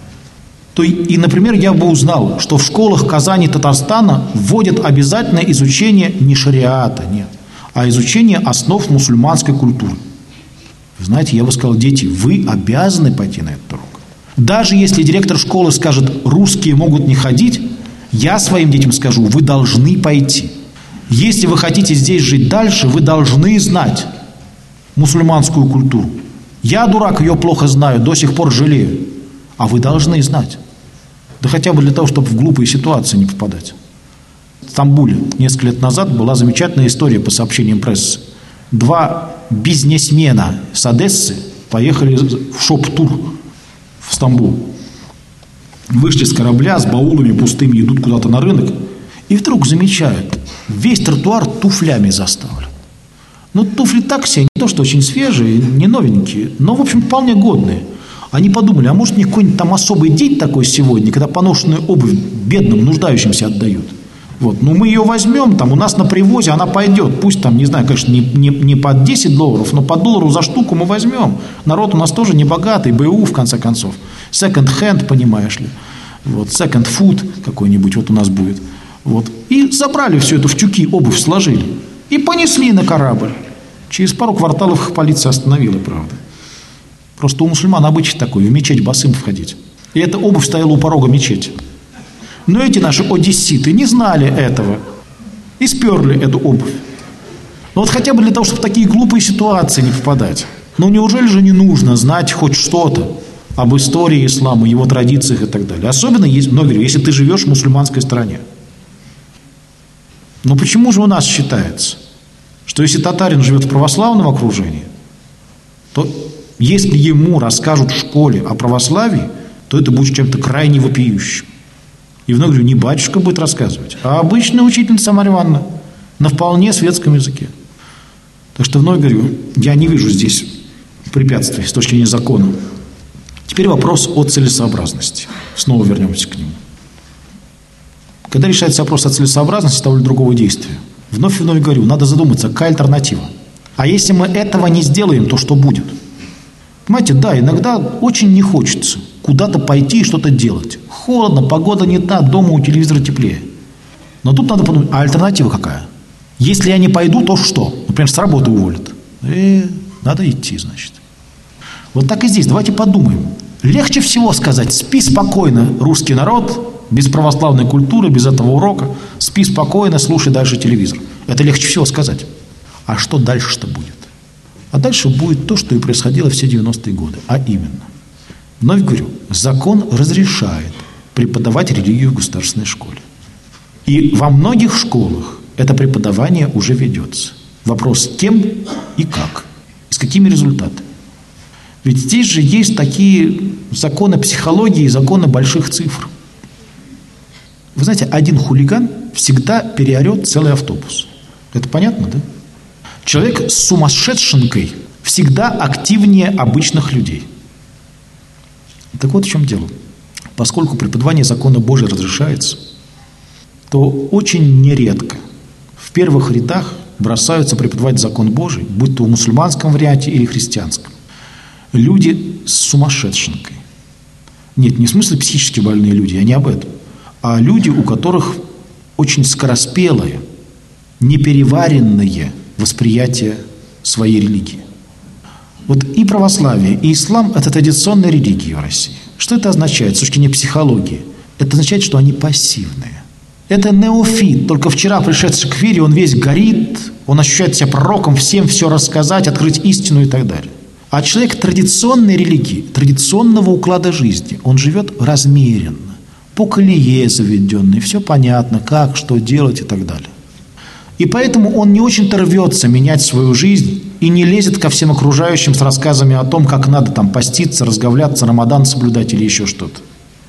то и, например, я бы узнал, что в школах Казани, Татарстана вводят обязательное изучение не шариата, нет, а изучение основ мусульманской культуры. Вы знаете, я бы сказал: дети, вы обязаны пойти на этот урок. Даже если директор школы скажет: русские могут не ходить, я своим детям скажу: вы должны пойти. Если вы хотите здесь жить дальше, вы должны знать мусульманскую культуру. Я, дурак, ее плохо знаю, до сих пор жалею. А вы должны знать. Да хотя бы для того, чтобы в глупые ситуации не попадать. В Стамбуле несколько лет назад была замечательная история по сообщениям прессы. 2 бизнесмена с Одессы поехали в шоп-тур в Стамбул. Вышли с корабля с баулами пустыми, идут куда-то на рынок. И вдруг замечают: весь тротуар туфлями заставлен. Ну, туфли так себе, не то что очень свежие, не новенькие, но, в общем, вполне годные. Они подумали: а может, у них какой-нибудь там особый день такой сегодня, когда поношенную обувь бедным, нуждающимся отдают. Вот. Ну, мы ее возьмем, там у нас на привозе она пойдет. Пусть там, не знаю, конечно, не под $10, но по $1 за штуку мы возьмем. Народ у нас тоже не богатый, БУ, в конце концов. Second-hand, понимаешь ли. Вот, second-food какой-нибудь вот у нас будет. Вот. И забрали все это в тюки, обувь сложили. И понесли на корабль. Через пару кварталов их полиция остановила, правда. Просто у мусульман обычай такой: в мечеть босым входить. И эта обувь стояла у порога мечети. Но эти наши одесситы не знали этого и сперли эту обувь. Но вот хотя бы для того, чтобы в такие глупые ситуации не попадать. Ну неужели же не нужно знать хоть что-то об истории ислама, его традициях и так далее? Особенно, если ты живешь в мусульманской стране. Но почему же у нас считается, что если татарин живет в православном окружении, то если ему расскажут в школе о православии, то это будет чем-то крайне вопиющим. И вновь говорю, не батюшка будет рассказывать, а обычная учительница Марья Ивановна на вполне светском языке. Так что вновь говорю, я не вижу здесь препятствий с точки зрения закона. Теперь вопрос о целесообразности. Снова вернемся к нему. Когда решается вопрос о целесообразности того или другого действия, вновь и вновь говорю, надо задуматься, какая альтернатива. А если мы этого не сделаем, то что будет? Понимаете, да, иногда очень не хочется куда-то пойти и что-то делать. Холодно, погода не та, дома у телевизора теплее. Но тут надо подумать, а альтернатива какая? Если я не пойду, то что? Например, с работы уволят. Надо идти, значит. Вот так и здесь. Давайте подумаем. Легче всего сказать: спи спокойно, русский народ, без православной культуры, без этого урока. Спи спокойно, слушай дальше телевизор. Это легче всего сказать. А что дальше-то будет? А дальше будет то, что и происходило все 90-е годы. А именно, вновь говорю, закон разрешает преподавать религию в государственной школе. И во многих школах это преподавание уже ведется. Вопрос, кем и как, и с какими результатами. Ведь здесь же есть такие законы психологии и законы больших цифр. Вы знаете, один хулиган всегда переорет целый автобус. Это понятно, да? Человек с сумасшедшенкой всегда активнее обычных людей. Так вот в чем дело. Поскольку преподавание закона Божия разрешается, то очень нередко в первых рядах бросаются преподавать закон Божий, будь то в мусульманском варианте или христианском, люди с сумасшедшенкой. Нет, не в смысле психически больные люди, я не об этом, а люди, у которых очень скороспелое, непереваренное восприятие своей религии. Вот и православие, и ислам – это традиционные религии в России. Что это означает с точки зрения психологии? Это означает, что они пассивные. Это неофит, только вчера пришедший к вере, он весь горит, он ощущает себя пророком, всем все рассказать, открыть истину и так далее. А человек традиционной религии, традиционного уклада жизни, он живет размеренно, по колее заведенной, все понятно, как, что делать и так далее. И поэтому он не очень-то рвется менять свою жизнь и не лезет ко всем окружающим с рассказами о том, как надо там поститься, разговляться, Рамадан соблюдать или еще что-то.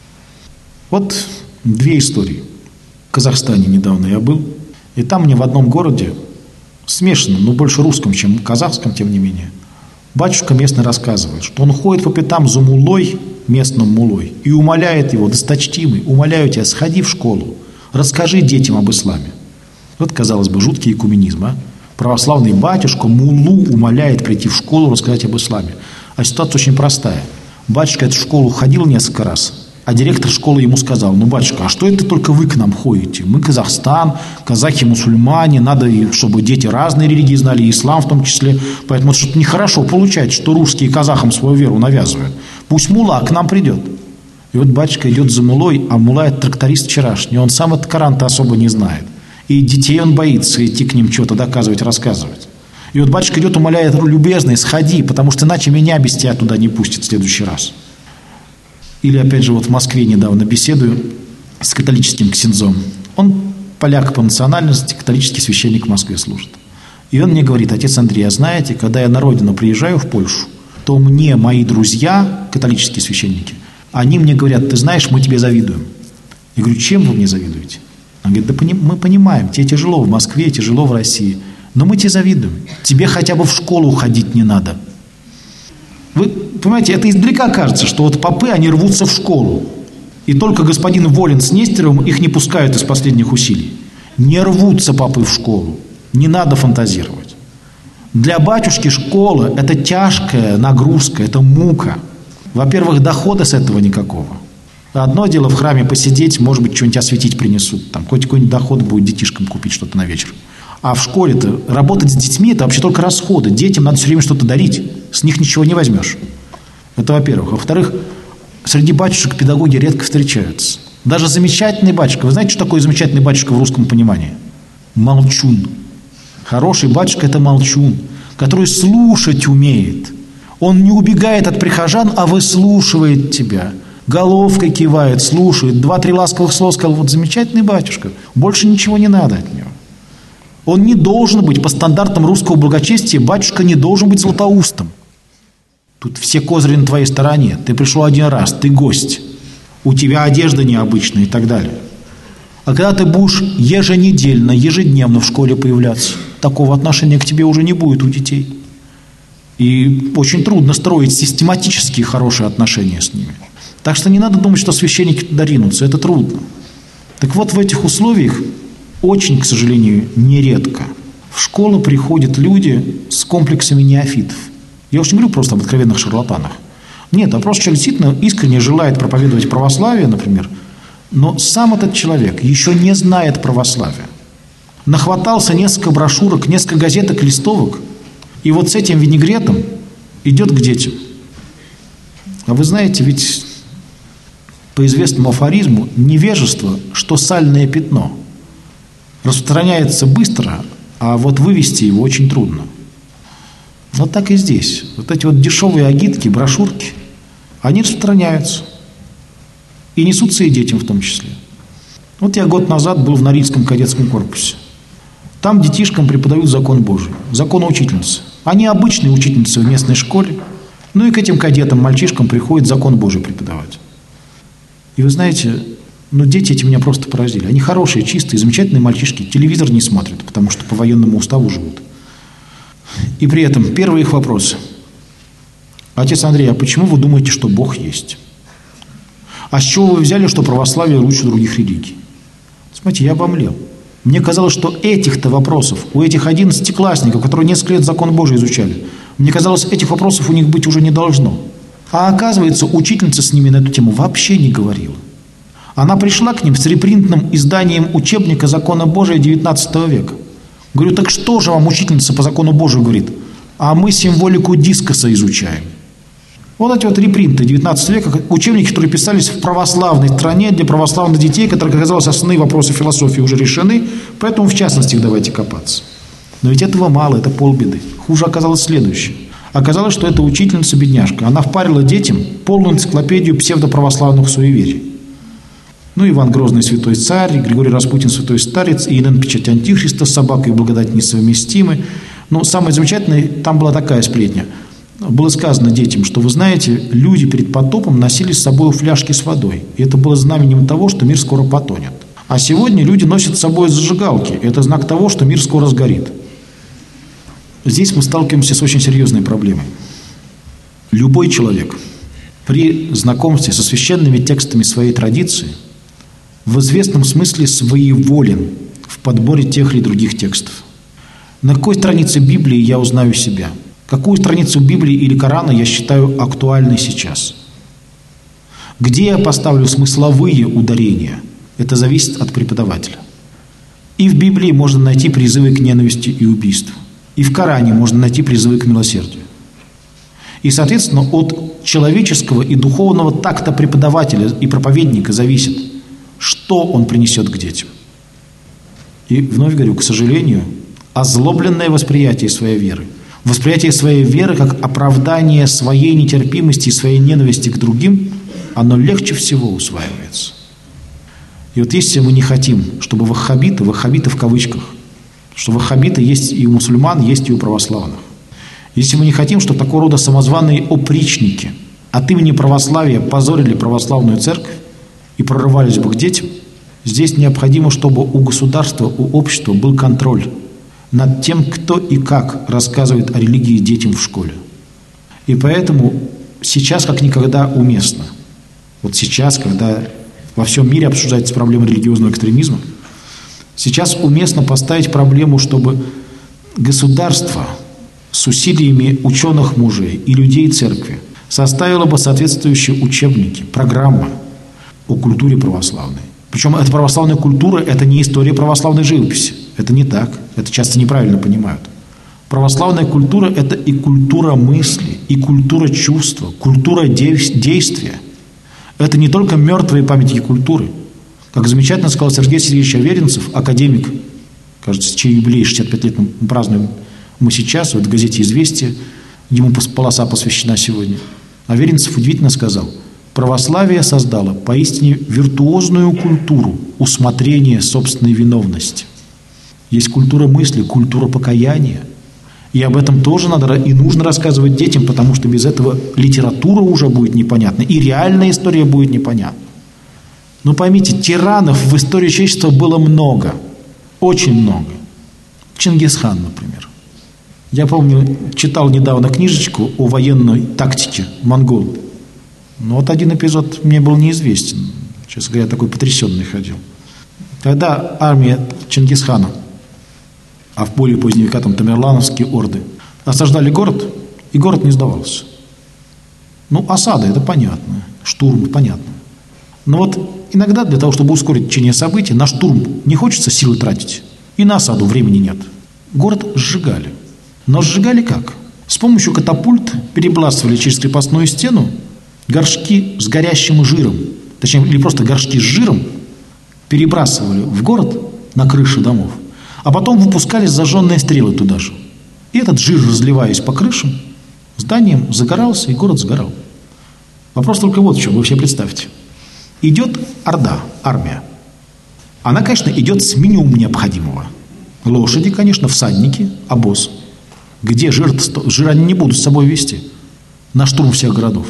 Вот 2 истории. В Казахстане недавно я был, и там мне в одном городе, смешанном, но больше русском, чем казахском, тем не менее, батюшка местный рассказывает, что он ходит по пятам за муллой, местным муллой и умоляет его: досточтимый, умоляю тебя, сходи в школу, расскажи детям об исламе. Вот, казалось бы, жуткий экуменизм, а? Православный батюшка муллу умоляет прийти в школу, рассказать об исламе. А ситуация очень простая. Батюшка эту школу ходил несколько раз, а директор школы ему сказал: ну, батюшка, а что это только вы к нам ходите? Мы Казахстан, казахи-мусульмане, надо, чтобы дети разные религии знали, и ислам в том числе. Поэтому что-то нехорошо получается, что русские казахам свою веру навязывают. Пусть мулла к нам придет. И вот батюшка идет за муллой, а мулла — это тракторист вчерашний, он сам этот Коран-то особо не знает. И детей он боится идти к ним что-то доказывать, рассказывать. И вот батюшка идет, умоляет: любезный, сходи, потому что иначе меня без тебя туда не пустят в следующий раз. Или, опять же, вот в Москве недавно беседую с католическим ксензом. Он поляк по национальности, католический священник в Москве служит. И он мне говорит: отец Андрей, а знаете, когда я на родину приезжаю в Польшу, то мне мои друзья, католические священники, они мне говорят: ты знаешь, мы тебе завидуем. Я говорю: чем вы мне завидуете? Он говорит: да мы понимаем, тебе тяжело в Москве, тяжело в России, но мы тебе завидуем. Тебе хотя бы в школу ходить не надо. Вы понимаете, это издалека кажется, что вот попы, они рвутся в школу. И только господин Волин с Нестеровым их не пускают из последних усилий. Не рвутся попы в школу. Не надо фантазировать. Для батюшки школа – это тяжкая нагрузка, это мука. Во-первых, дохода с этого никакого. Одно дело в храме посидеть, может быть, что-нибудь осветить принесут. Там хоть какой-нибудь доход будет детишкам купить что-то на вечер. А в школе-то работать с детьми – это вообще только расходы. Детям надо все время что-то дарить. С них ничего не возьмешь. Это во-первых. Во-вторых, среди батюшек педагоги редко встречаются. Даже замечательный батюшка. Вы знаете, что такое замечательный батюшка в русском понимании? Молчун. Хороший батюшка – это молчун, который слушать умеет. Он не убегает от прихожан, а выслушивает тебя. Головкой кивает, слушает. 2-3 ласковых слова сказал: вот замечательный батюшка. Больше ничего не надо от него. Он не должен быть, по стандартам русского благочестия, батюшка не должен быть златоустом. Тут все козыри на твоей стороне. Ты пришел один раз, ты гость. У тебя одежда необычная и так далее. А когда ты будешь еженедельно, ежедневно в школе появляться, такого отношения к тебе уже не будет у детей. И очень трудно строить систематические хорошие отношения с ними. Так что не надо думать, что священники туда ринутся. Это трудно. Так вот, в этих условиях очень, к сожалению, нередко в школу приходят люди с комплексами неофитов. Я уж не говорю просто об откровенных шарлатанах. Нет, а просто человек действительно искренне желает проповедовать православие, например, но сам этот человек еще не знает православия. Нахватался несколько брошюрок, несколько газеток, листовок, и вот с этим винегретом идет к детям. А вы знаете, ведь по известному афоризму невежество, что сальное пятно, распространяется быстро, а вот вывести его очень трудно. Вот так и здесь. Вот эти вот дешевые агитки, брошюрки, они распространяются. И несутся и детям в том числе. Вот я год назад был в Норильском кадетском корпусе. Там детишкам преподают закон Божий, законоучительницы. Они обычные учительницы в местной школе. Ну и к этим кадетам, мальчишкам приходит закон Божий преподавать. И вы знаете, дети эти меня просто поразили. Они хорошие, чистые, замечательные мальчишки. Телевизор не смотрят, потому что по военному уставу живут. И при этом первый их вопрос: отец Андрей, а почему вы думаете, что Бог есть? А с чего вы взяли, что православие лучше других религий? Смотрите, я обомлел. Мне казалось, что этих-то вопросов у этих 11-классников, которые несколько лет закон Божий изучали, мне казалось, этих вопросов у них быть уже не должно. А оказывается, учительница с ними на эту тему вообще не говорила. Она пришла к ним с репринтным изданием учебника закона Божия XIX века. Говорю: так что же вам учительница по закону Божию говорит? А мы символику дискоса изучаем. Вот эти вот репринты XIX века, учебники, которые писались в православной стране для православных детей, которые, как оказалось, основные вопросы философии уже решены, поэтому в частности их давайте копаться. Но ведь этого мало, это полбеды. Хуже оказалось следующее. Оказалось, что эта учительница-бедняжка, она впарила детям полную энциклопедию псевдоправославных суеверий. Иван Грозный святой царь, Григорий Распутин святой старец, и Ин печать антихриста с собакой и благодать несовместимы. Самое замечательное, там была такая сплетня. Было сказано детям, что, вы знаете, люди перед потопом носили с собой фляжки с водой. И это было знаменем того, что мир скоро потонет. А сегодня люди носят с собой зажигалки. Это знак того, что мир скоро сгорит. Здесь мы сталкиваемся с очень серьезной проблемой. Любой человек, при знакомстве со священными текстами своей традиции в известном смысле своеволен в подборе тех или других текстов. На какой странице Библии я узнаю себя? Какую страницу Библии или Корана я считаю актуальной сейчас? Где я поставлю смысловые ударения? Это зависит от преподавателя. И в Библии можно найти призывы к ненависти и убийству. И в Коране можно найти призывы к милосердию. И, соответственно, от человеческого и духовного такта преподавателя и проповедника зависит, что он принесет к детям. И вновь говорю, к сожалению, озлобленное восприятие своей веры, восприятие своей веры как оправдание своей нетерпимости и своей ненависти к другим, оно легче всего усваивается. И вот если мы не хотим, чтобы ваххабиты в кавычках, что ваххабиты есть и у мусульман, есть и у православных, если мы не хотим, чтобы такого рода самозваные опричники от имени православия позорили православную церковь и прорывались бы к детям, здесь необходимо, чтобы у государства, у общества был контроль над тем, кто и как рассказывает о религии детям в школе. И поэтому сейчас как никогда уместно, вот сейчас, когда во всем мире обсуждается проблема религиозного экстремизма, сейчас уместно поставить проблему, чтобы государство с усилиями ученых мужей и людей церкви составило бы соответствующие учебники, программы о культуре православной. Причем эта православная культура – это не история православной живописи. Это не так. Это часто неправильно понимают. Православная культура – это и культура мысли, и культура чувства, культура действия. Это не только мертвые памятники культуры. Как замечательно сказал Сергей Сергеевич Аверинцев, академик, кажется, чей юбилей 65 лет мы празднуем мы сейчас, вот в газете «Известия», ему полоса посвящена сегодня. Аверинцев удивительно сказал: православие создало поистине виртуозную культуру усмотрения собственной виновности. Есть культура мысли, культура покаяния. И об этом тоже надо и нужно рассказывать детям, потому что без этого литература уже будет непонятна, и реальная история будет непонятна. Но поймите, тиранов в истории человечества было много, очень много. Чингисхан, например. Я помню, читал недавно книжечку о военной тактике монгол. Но вот один эпизод мне был неизвестен. Честно говоря, такой потрясенный ходил. Когда армия Чингисхана, а в более поздние века там тамерлановские орды, осаждали город, и город не сдавался. Ну, осада – это понятно, штурм – понятно. Но вот иногда для того, чтобы ускорить течение событий, на штурм не хочется силы тратить, и на осаду времени нет. Город сжигали. Но сжигали как? С помощью катапульт перебрасывали через крепостную стену горшки с горящим жиром, точнее, или просто горшки с жиром перебрасывали в город на крыши домов, а потом выпускали зажженные стрелы туда же. И этот жир, разливаясь по крышам, зданием загорался, и город сгорал. Вопрос только вот в чем, вы все представьте. Идет орда, армия. Она, конечно, идет с минимумом необходимого. Лошади, конечно, всадники, обоз. Где жир они не будут с собой везти на штурм всех городов.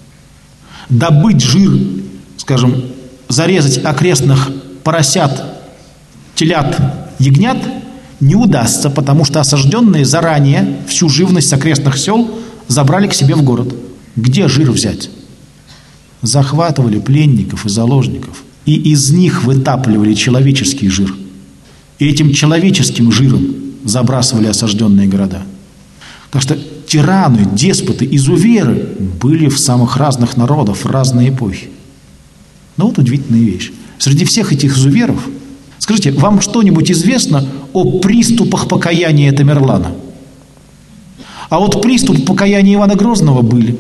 Добыть жир, скажем, зарезать окрестных поросят, телят, ягнят не удастся, потому что осажденные заранее всю живность окрестных сел забрали к себе в город. Где жир взять? Захватывали пленников и заложников, и из них вытапливали человеческий жир. И этим человеческим жиром забрасывали осажденные города. Так что тираны, деспоты, изуверы были в самых разных народах, в разные эпохи. Но вот удивительная вещь. Среди всех этих изуверов, скажите, вам что-нибудь известно о приступах покаяния Тамерлана? А вот приступы покаяния Ивана Грозного были.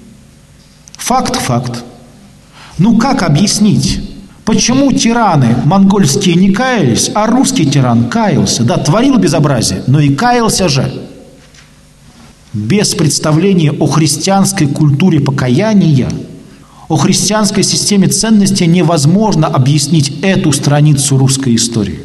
Факт. Ну как объяснить, почему тираны монгольские не каялись, а русский тиран каялся? Да, творил безобразие, но и каялся же. Без представления о христианской культуре покаяния, о христианской системе ценностей невозможно объяснить эту страницу русской истории.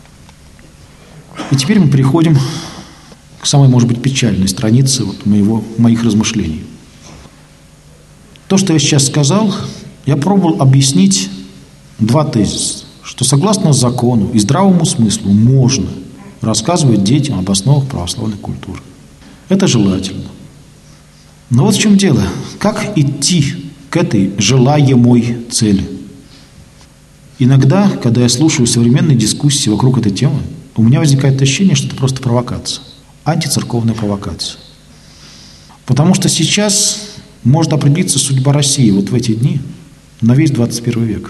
И теперь мы переходим к самой, может быть, печальной странице моих размышлений. То, что я сейчас сказал, я пробовал объяснить два тезиса. Что согласно закону и здравому смыслу можно рассказывать детям об основах православной культуры. Это желательно. Но вот в чем дело. Как идти к этой желаемой цели. Иногда, когда я слушаю современные дискуссии вокруг этой темы, у меня возникает ощущение, что это просто провокация, антицерковная провокация. Потому что сейчас может определиться судьба России вот в эти дни на весь 21 век.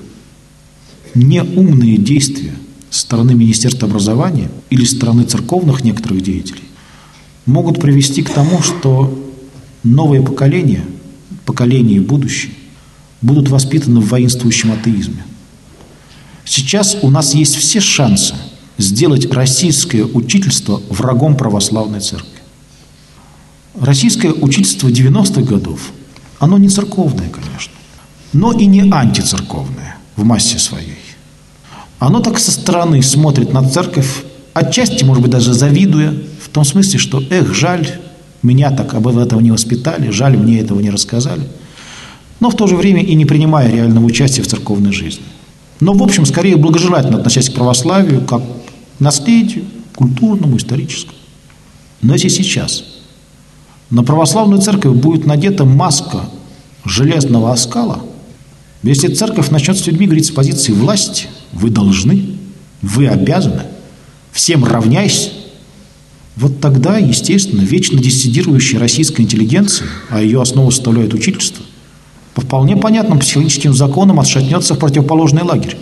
Неумные действия со стороны Министерства образования или со стороны церковных некоторых деятелей могут привести к тому, что новые поколения и будущее, будут воспитаны в воинствующем атеизме. Сейчас у нас есть все шансы сделать российское учительство врагом православной церкви. Российское учительство 90-х годов, оно не церковное, конечно, но и не антицерковное в массе своей. Оно так со стороны смотрит на церковь, отчасти, может быть, даже завидуя, в том смысле, что, жаль, меня так об этом не воспитали, жаль, мне этого не рассказали, но в то же время и не принимая реального участия в церковной жизни. Но, в общем, скорее благожелательно относясь к православию, как к наследию, культурному, историческому. Но если сейчас на православную церковь будет надета маска железного оскала, если церковь начнет с людьми говорить с позиции власти, вы должны, вы обязаны, всем равняйся, вот тогда, естественно, вечно диссидирующая российская интеллигенция, а ее основу составляет учительство, по вполне понятным психологическим законам отшатнется в противоположный лагерь.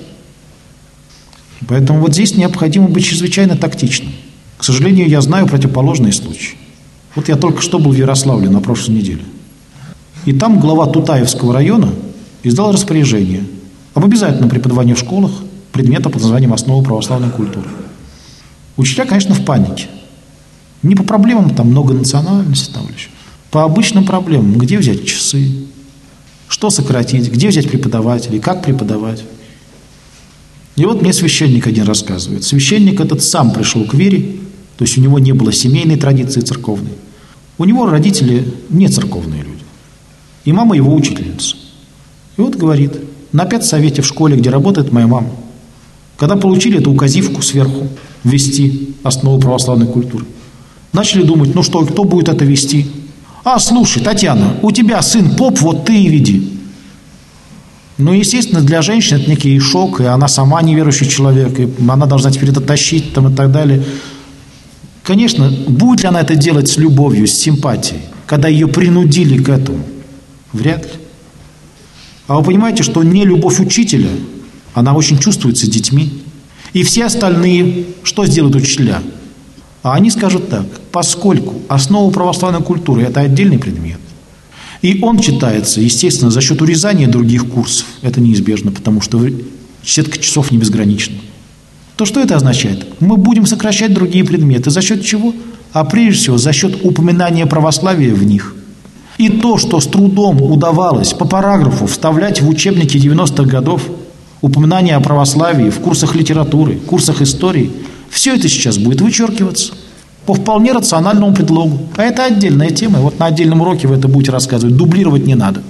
Поэтому вот здесь необходимо быть чрезвычайно тактичным. К сожалению, я знаю противоположные случаи. Вот я только что был в Ярославле на прошлой неделе. И там глава Тутаевского района издал распоряжение об обязательном преподавании в школах предмета под названием «Основы православной культуры». Учителя, конечно, в панике. Не по проблемам там многонациональности, там или еще. По обычным проблемам. Где взять часы? Что сократить? Где взять преподавателей? Как преподавать? И вот мне священник один рассказывает. Священник этот сам пришел к вере, то есть у него не было семейной традиции церковной. У него родители не церковные люди. И мама его учительница. И вот говорит, на педсовете в школе, где работает моя мама, когда получили эту указивку сверху, ввести основу православной культуры, начали думать, кто будет это вести? Слушай, Татьяна, у тебя сын поп, вот ты и веди. Естественно, для женщины это некий шок, и она сама неверующий человек, и она должна теперь это тащить и так далее. Конечно, будет ли она это делать с любовью, с симпатией, когда ее принудили к этому? Вряд ли. А вы понимаете, что не любовь учителя, она очень чувствуется детьми. И все остальные, что сделают учителя? А они скажут так, поскольку основа православной культуры – это отдельный предмет, и он читается, естественно, за счет урезания других курсов, это неизбежно, потому что сетка часов не безгранична, то что это означает? Мы будем сокращать другие предметы. За счет чего? А прежде всего за счет упоминания православия в них. И то, что с трудом удавалось по параграфу вставлять в учебники 90-х годов, упоминание о православии в курсах литературы, курсах истории, все это сейчас будет вычеркиваться по вполне рациональному предлогу. А это отдельная тема, и вот на отдельном уроке вы это будете рассказывать, дублировать не надо.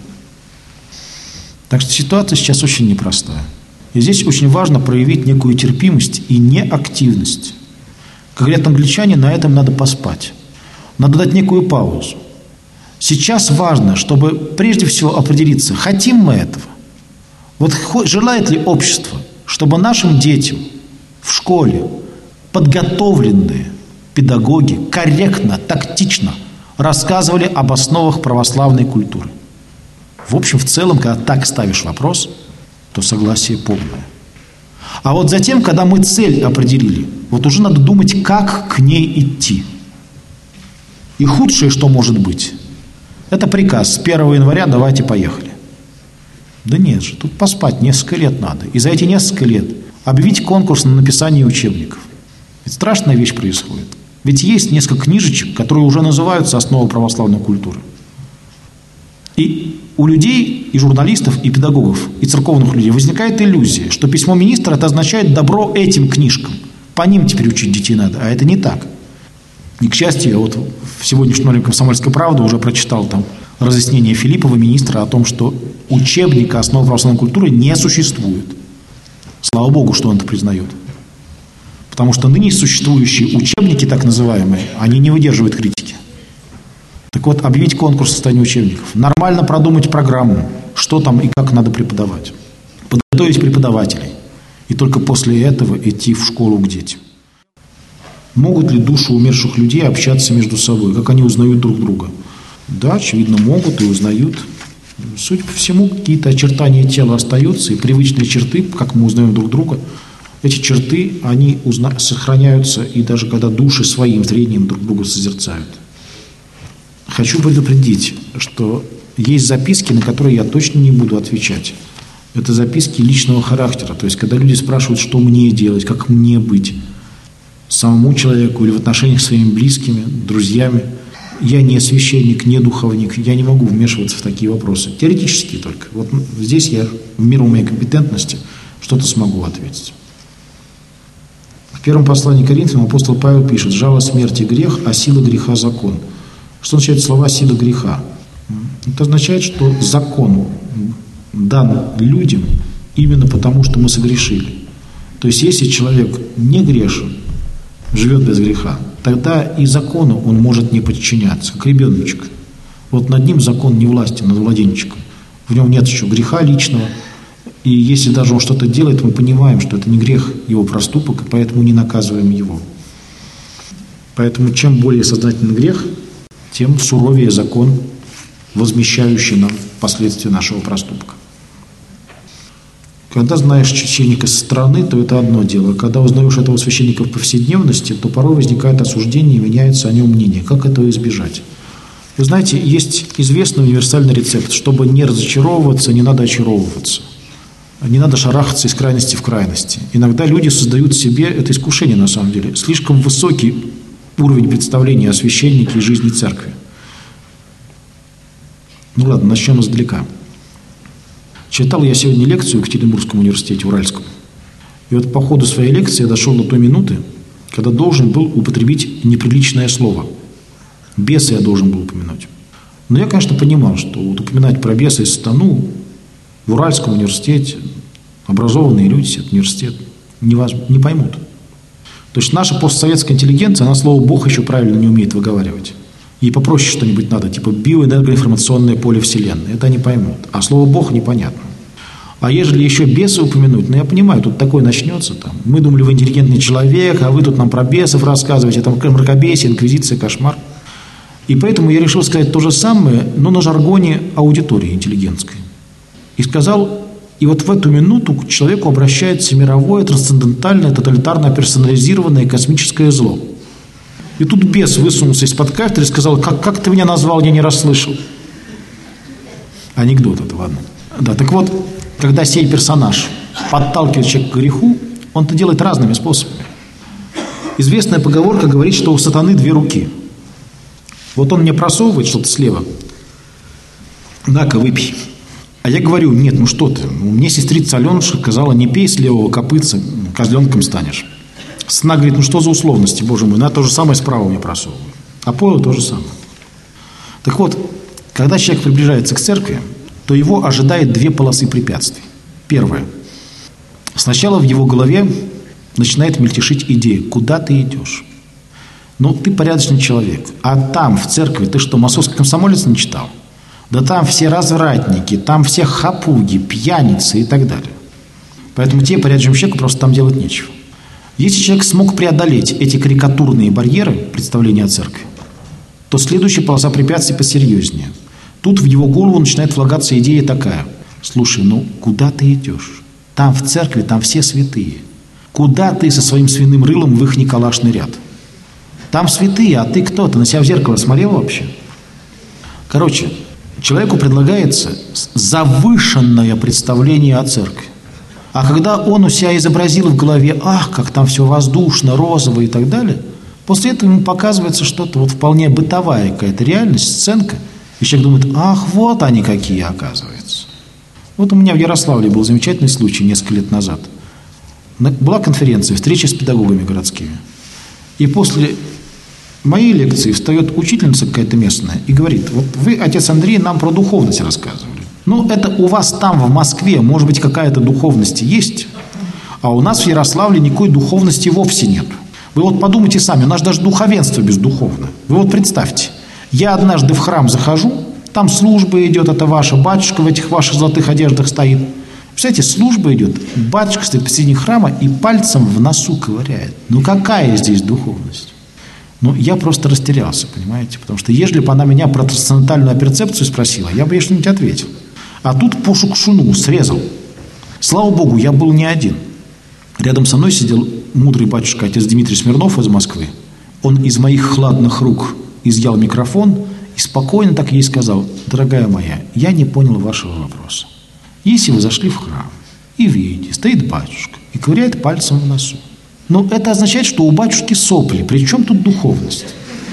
Так что ситуация сейчас очень непростая. И здесь очень важно проявить некую терпимость и неактивность. Как говорят англичане, на этом надо поспать. Надо дать некую паузу. Сейчас важно, чтобы прежде всего определиться, хотим мы этого. Вот желает ли общество, чтобы нашим детям в школе подготовленные педагоги корректно, тактично рассказывали об основах православной культуры? В общем, в целом, когда так ставишь вопрос, то согласие полное. А вот затем, когда мы цель определили, вот уже надо думать, как к ней идти. И худшее, что может быть, это приказ: с 1 января давайте поехали. Да нет же, тут поспать несколько лет надо. И за эти несколько лет объявить конкурс на написание учебников. Ведь страшная вещь происходит. Ведь есть несколько книжечек, которые уже называются «Основы православной культуры». И у людей, и журналистов, и педагогов, и церковных людей возникает иллюзия, что письмо министра – это означает добро этим книжкам. По ним теперь учить детей надо. А это не так. И, к счастью, я вот в сегодняшнем номере «Комсомольской правды» уже прочитал там разъяснение Филиппова, министра, о том, что учебника «Основы православной культуры» не существует. Слава Богу, что он это признает. Потому что ныне существующие учебники, так называемые, они не выдерживают критики. Так вот, объявить конкурс создания учебников, нормально продумать программу, что там и как надо преподавать. Подготовить преподавателей. И только после этого идти в школу к детям. Могут ли души умерших людей общаться между собой? Как они узнают друг друга? Да, очевидно, могут и узнают. Судя по всему, какие-то очертания тела остаются, и привычные черты, как мы узнаем друг друга, эти черты, они сохраняются, и даже когда души своим зрением друг друга созерцают. Хочу предупредить, что есть записки, на которые я точно не буду отвечать. Это записки личного характера. То есть, когда люди спрашивают, что мне делать, как мне быть, самому человеку или в отношениях с своими близкими, друзьями. Я не священник, не духовник, я не могу вмешиваться в такие вопросы. Теоретически только. Вот здесь я в меру моей компетентности что-то смогу ответить. В первом послании к Коринфянам апостол Павел пишет: «Жало смерти грех, а сила греха закон». Что означает слова «сила греха»? Это означает, что закон дан людям именно потому, что мы согрешили. То есть, если человек не грешен, живет без греха, тогда и закону он может не подчиняться, как ребеночек. Вот над ним закон не властен, над младенчиком. В нем нет еще греха личного. И если даже он что-то делает, мы понимаем, что это не грех, его проступок, и поэтому не наказываем его. Поэтому чем более сознательный грех, тем суровее закон, возмещающий нам последствия нашего проступка. Когда знаешь священника со стороны, то это одно дело. Когда узнаешь этого священника в повседневности, то порой возникает осуждение и меняется о нем мнение. Как этого избежать? Вы знаете, есть известный универсальный рецепт. Чтобы не разочаровываться, не надо очаровываться. Не надо шарахаться из крайности в крайности. Иногда люди создают себе, это искушение на самом деле, слишком высокий уровень представления о священнике и жизни церкви. Ну ладно, начнем издалека. Читал я сегодня лекцию в Екатеринбургском университете, Уральском. И вот по ходу своей лекции я дошел до той минуты, когда должен был употребить неприличное слово. Беса я должен был упомянуть. Но я, конечно, понимал, что вот упоминать про беса и сатану в Уральском университете образованные люди, этот университет, не поймут. То есть наша постсоветская интеллигенция, она слово «Бог» еще правильно не умеет выговаривать. Ей попроще что-нибудь надо, типа биоэнергоинформационное поле Вселенной. Это они поймут. А слово «Бог» непонятно. А ежели еще бесы упомянуть, ну я понимаю, тут такое начнется. Там. Мы думали, вы интеллигентный человек, а вы тут нам про бесов рассказываете, там мракобесие, инквизиция, кошмар. И поэтому я решил сказать то же самое, но на жаргоне аудитории интеллигентской. И сказал, и вот в эту минуту к человеку обращается мировое, трансцендентальное, тоталитарно персонализированное космическое зло. И тут бес высунулся из-под кафедры и сказал: как ты меня назвал, я не расслышал. Анекдот это, ладно. Да, так вот, когда сей персонаж подталкивает человека к греху, он это делает разными способами. Известная поговорка говорит, что у сатаны две руки. Вот он мне просовывает что-то слева. На-ка, выпей. А я говорю: нет, ну что ты, мне сестрица Аленушка сказала: не пей с левого копытца, козленком станешь. Сна говорит: ну что за условности, боже мой, на то же самое справа мне просовываю. А пойло то же самое. Так вот, когда человек приближается к церкви, то его ожидает две полосы препятствий. Первое. Сначала в его голове начинает мельтешить идея: куда ты идешь? Ну, ты порядочный человек. А там, в церкви, ты что, масонский комсомолец не читал? Да там все развратники, там все хапуги, пьяницы и так далее. Поэтому тебе, порядочному человеку, просто там делать нечего. Если человек смог преодолеть эти карикатурные барьеры представления о церкви, то следующая полоса препятствий посерьезнее. Тут в его голову начинает влагаться идея такая: слушай, ну куда ты идешь? Там в церкви, там все святые. Куда ты со своим свиным рылом в их николашный ряд? Там святые, а ты кто? Ты на себя в зеркало смотрел вообще? Короче, человеку предлагается завышенное представление о церкви. А когда он у себя изобразил в голове: ах, как там все воздушно, розово и так далее, после этого ему показывается что-то вот вполне бытовая какая-то реальность, сценка, и человек думает: ах, вот они какие, оказывается. Вот у меня в Ярославле был замечательный случай несколько лет назад. Была конференция, встреча с педагогами городскими. И после моей лекции встает учительница какая-то местная и говорит: вот вы, отец Андрей, нам про духовность рассказывали. Ну, это у вас там, в Москве, может быть, какая-то духовность есть, а у нас в Ярославле никакой духовности вовсе нет. Вы вот подумайте сами, у нас даже духовенство бездуховно. Вы вот представьте, я однажды в храм захожу, Там служба идет, это ваша, батюшка в этих ваших золотых одеждах стоит. Представляете, служба идет, батюшка стоит посреди храма и пальцем в носу ковыряет. Ну какая здесь духовность? Ну, я просто растерялся, понимаете? Потому что ежели бы она меня про трансцендентальную перцепцию спросила, я бы ей что-нибудь ответил. А тут пушу к шуну срезал. Слава Богу, я был не один. Рядом со мной сидел мудрый батюшка, отец Дмитрий Смирнов из Москвы. Он из моих хладных рук изъял микрофон и спокойно так ей сказал: дорогая моя, я не понял вашего вопроса. Если вы зашли в храм и видите, стоит батюшка и ковыряет пальцем в носу, но это означает, что у батюшки сопли. При чем тут духовность?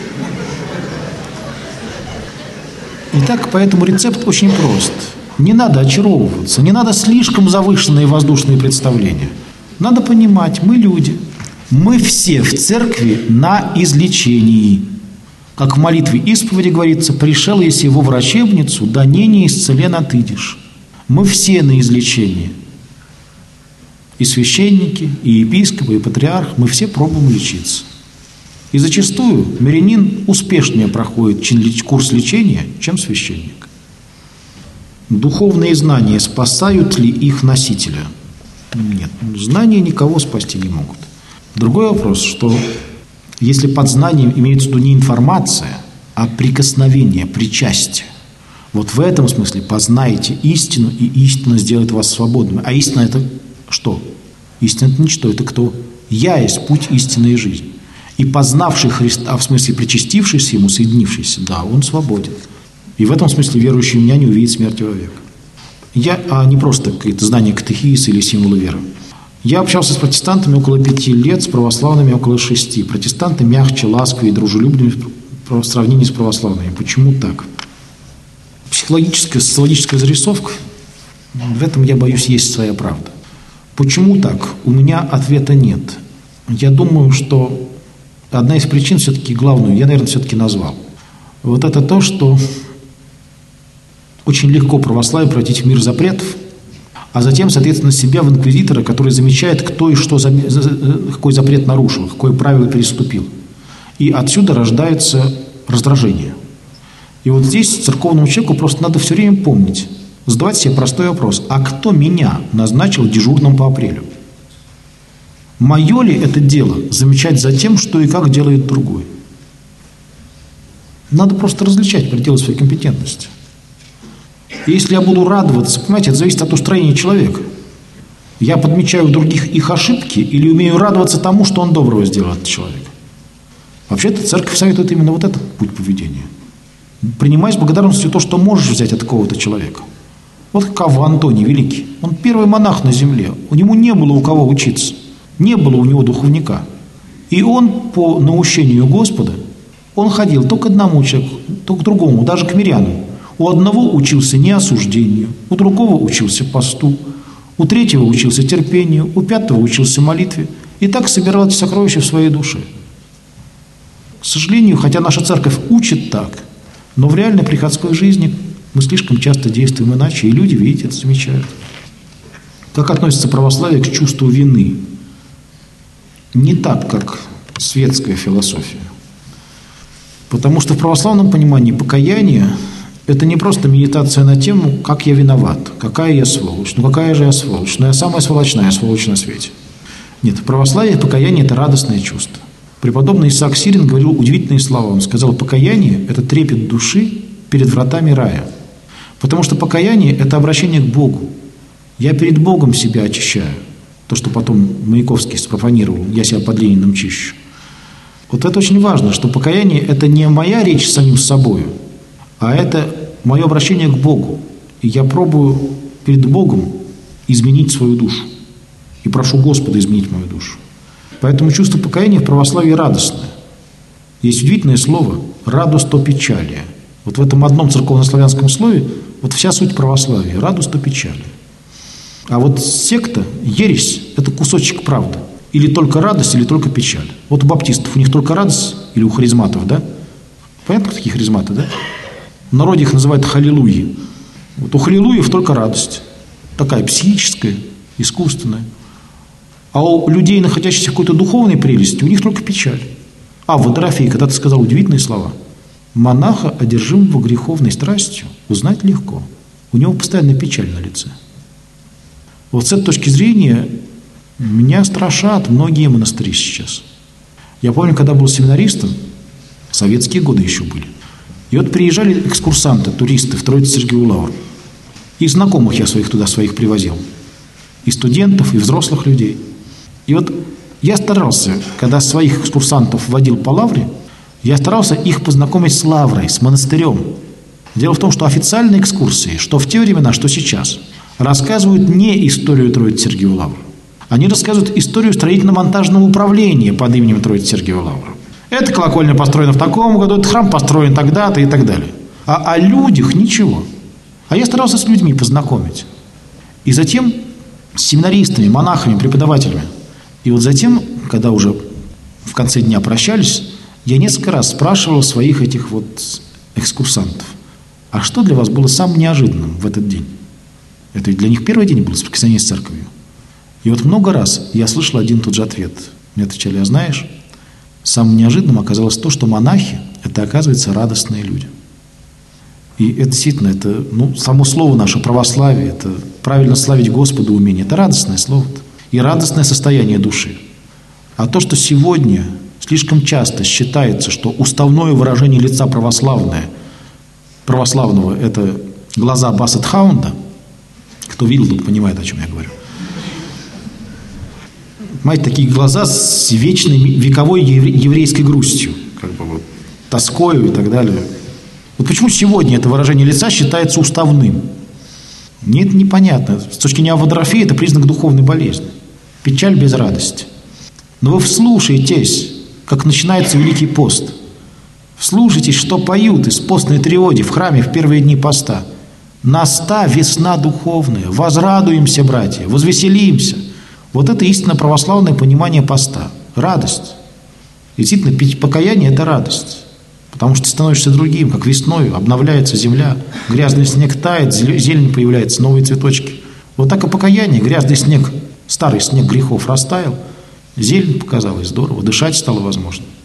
Итак, поэтому рецепт очень прост. Не надо очаровываться, не надо слишком завышенные воздушные представления. Надо понимать, мы люди. Мы все в церкви на излечении. Как в молитве исповеди говорится: «Пришел, если его врачебницу, да не исцелен отыдешь». Мы все на излечении. И священники, и епископы, и патриарх, мы все пробуем лечиться. И зачастую мирянин успешнее проходит курс лечения, чем священник. Духовные знания спасают ли их носителя? Нет, знания никого спасти не могут. Другой вопрос, что если под знанием имеется в виду не информация, а прикосновение, причастие, вот в этом смысле познаете истину, и истина сделает вас свободными. А истина — это что? Истина — это ничто, это кто? Я есть путь, истина и жизнь. И познавший Христа, в смысле причастившийся Ему, соединившийся, да, он свободен. И в этом смысле верующий в меня не увидит смерти вовек. А не просто какие-то знания катехизиса или символы веры. Я общался с протестантами около 5 лет, с православными около 6. Протестанты мягче, ласковее и дружелюбнее в сравнении с православными. Почему так? Психологическая, социологическая зарисовка, в этом, я боюсь, есть своя правда. Почему так? У меня ответа нет. Я думаю, что одна из причин, все-таки главную, я, наверное, все-таки назвал. Вот это то, что очень легко православию превратить в мир запретов, а затем, соответственно, себя в инквизитора, который замечает, кто и что, какой запрет нарушил, какое правило переступил. И отсюда рождается раздражение. И вот здесь церковному человеку просто надо все время помнить, задавать себе простой вопрос: а кто меня назначил дежурным по апрелю? Мое ли это дело замечать за тем, что и как делает другой? Надо просто различать пределы своей компетентности. И если я буду радоваться, понимаете, это зависит от устроения человека. Я подмечаю у других их ошибки или умею радоваться тому, что он доброго сделал, этот человек? Вообще-то церковь советует именно вот этот путь поведения. Принимай с благодарностью то, что можешь взять от какого-то человека. Вот как Авва Антоний Великий. Он первый монах на земле. У него не было у кого учиться. Не было у него духовника. И он по наущению Господа, он ходил то к одному человеку, то к другому, даже к мирянам. У одного учился неосуждению, у другого учился посту, у третьего учился терпению, у пятого учился молитве. И так собирал эти сокровища в своей душе. К сожалению, хотя наша церковь учит так, но в реальной приходской жизни мы слишком часто действуем иначе, и люди, видите, это замечают. Как относится православие к чувству вины? Не так, как светская философия. Потому что в православном понимании покаяние – это не просто медитация на тему, как я виноват, какая я сволочь, ну какая же я сволочь, ну я самая сволочная сволочь на свете. Нет, в православии покаяние – это радостное чувство. Преподобный Исаак Сирин говорил удивительные слова. Он сказал: покаяние – это трепет души перед вратами рая. Потому что покаяние – это обращение к Богу. Я перед Богом себя очищаю. То, что потом Маяковский спрофанировал: я себя под Лениным чищу. Вот это очень важно, что покаяние – это не моя речь с самим собой, а это мое обращение к Богу. И я пробую перед Богом изменить свою душу. И прошу Господа изменить мою душу. Поэтому чувство покаяния в православии радостное. Есть удивительное слово «радость то печалия». Вот в этом одном церковнославянском слове вот вся суть православия. Радость то печалия. А вот секта, ересь – это кусочек правды. Или только радость, или только печаль. Вот у баптистов у них только радость, или у харизматов, да? Понятно, такие харизматы, да? В народе их называют халилуи. Вот у халилуев только радость. Такая психическая, искусственная. А у людей, находящихся в какой-то духовной прелести, у них только печаль. А в Дорофей когда-то сказал удивительные слова. Монаха, одержимого греховной страстью, узнать легко. У него постоянно печаль на лице. Вот с этой точки зрения меня страшат многие монастыри сейчас. Я помню, когда был семинаристом, советские годы еще были, и вот приезжали экскурсанты, туристы в Троице-Сергиеву лавру. И знакомых я своих привозил. И студентов, и взрослых людей. И вот я старался, когда своих экскурсантов водил по лавре, я старался их познакомить с лаврой, с монастырем. Дело в том, что официальные экскурсии, что в те времена, что сейчас, рассказывают не историю Троице-Сергиевой лавры. Они рассказывают историю строительно-монтажного управления под именем Троице-Сергиевой лавры. Эта колокольня построена в таком году, этот храм построен тогда-то и так далее. А о людях ничего. А я старался с людьми познакомить. И затем с семинаристами, монахами, преподавателями. И вот затем, когда уже в конце дня прощались, я несколько раз спрашивал своих этих вот экскурсантов: а что для вас было самым неожиданным в этот день? Это для них первый день был соприкосновение с церковью. И вот много раз я слышал один и тот же ответ. Мне отвечали: а знаешь, самым неожиданным оказалось то, что монахи – это, оказывается, радостные люди. И это действительно, это, само слово наше православие, это правильно славить Господа умение, это радостное слово и радостное состояние души. А то, что сегодня слишком часто считается, что уставное выражение лица православного – это глаза Бассет-хаунда, кто видел, тот понимает, о чем я говорю. Понимаете, такие глаза с вечной вековой еврейской грустью, тоскою и так далее. Вот почему сегодня это выражение лица считается уставным? Мне это непонятно. С точки зрения аводрофии это признак духовной болезни. Печаль без радости. Но вы вслушайтесь, как начинается Великий пост. Вслушайтесь, что поют из постной триоди в храме в первые дни поста. «Наста весна духовная, возрадуемся, братья, возвеселимся». Вот это истинно православное понимание поста. Радость. И действительно, покаяние – это радость. Потому что ты становишься другим, как весною, обновляется земля, грязный снег тает, зелень появляется, новые цветочки. Вот так и покаяние, грязный снег, старый снег грехов растаял, зелень показалась, здорово, дышать стало возможно.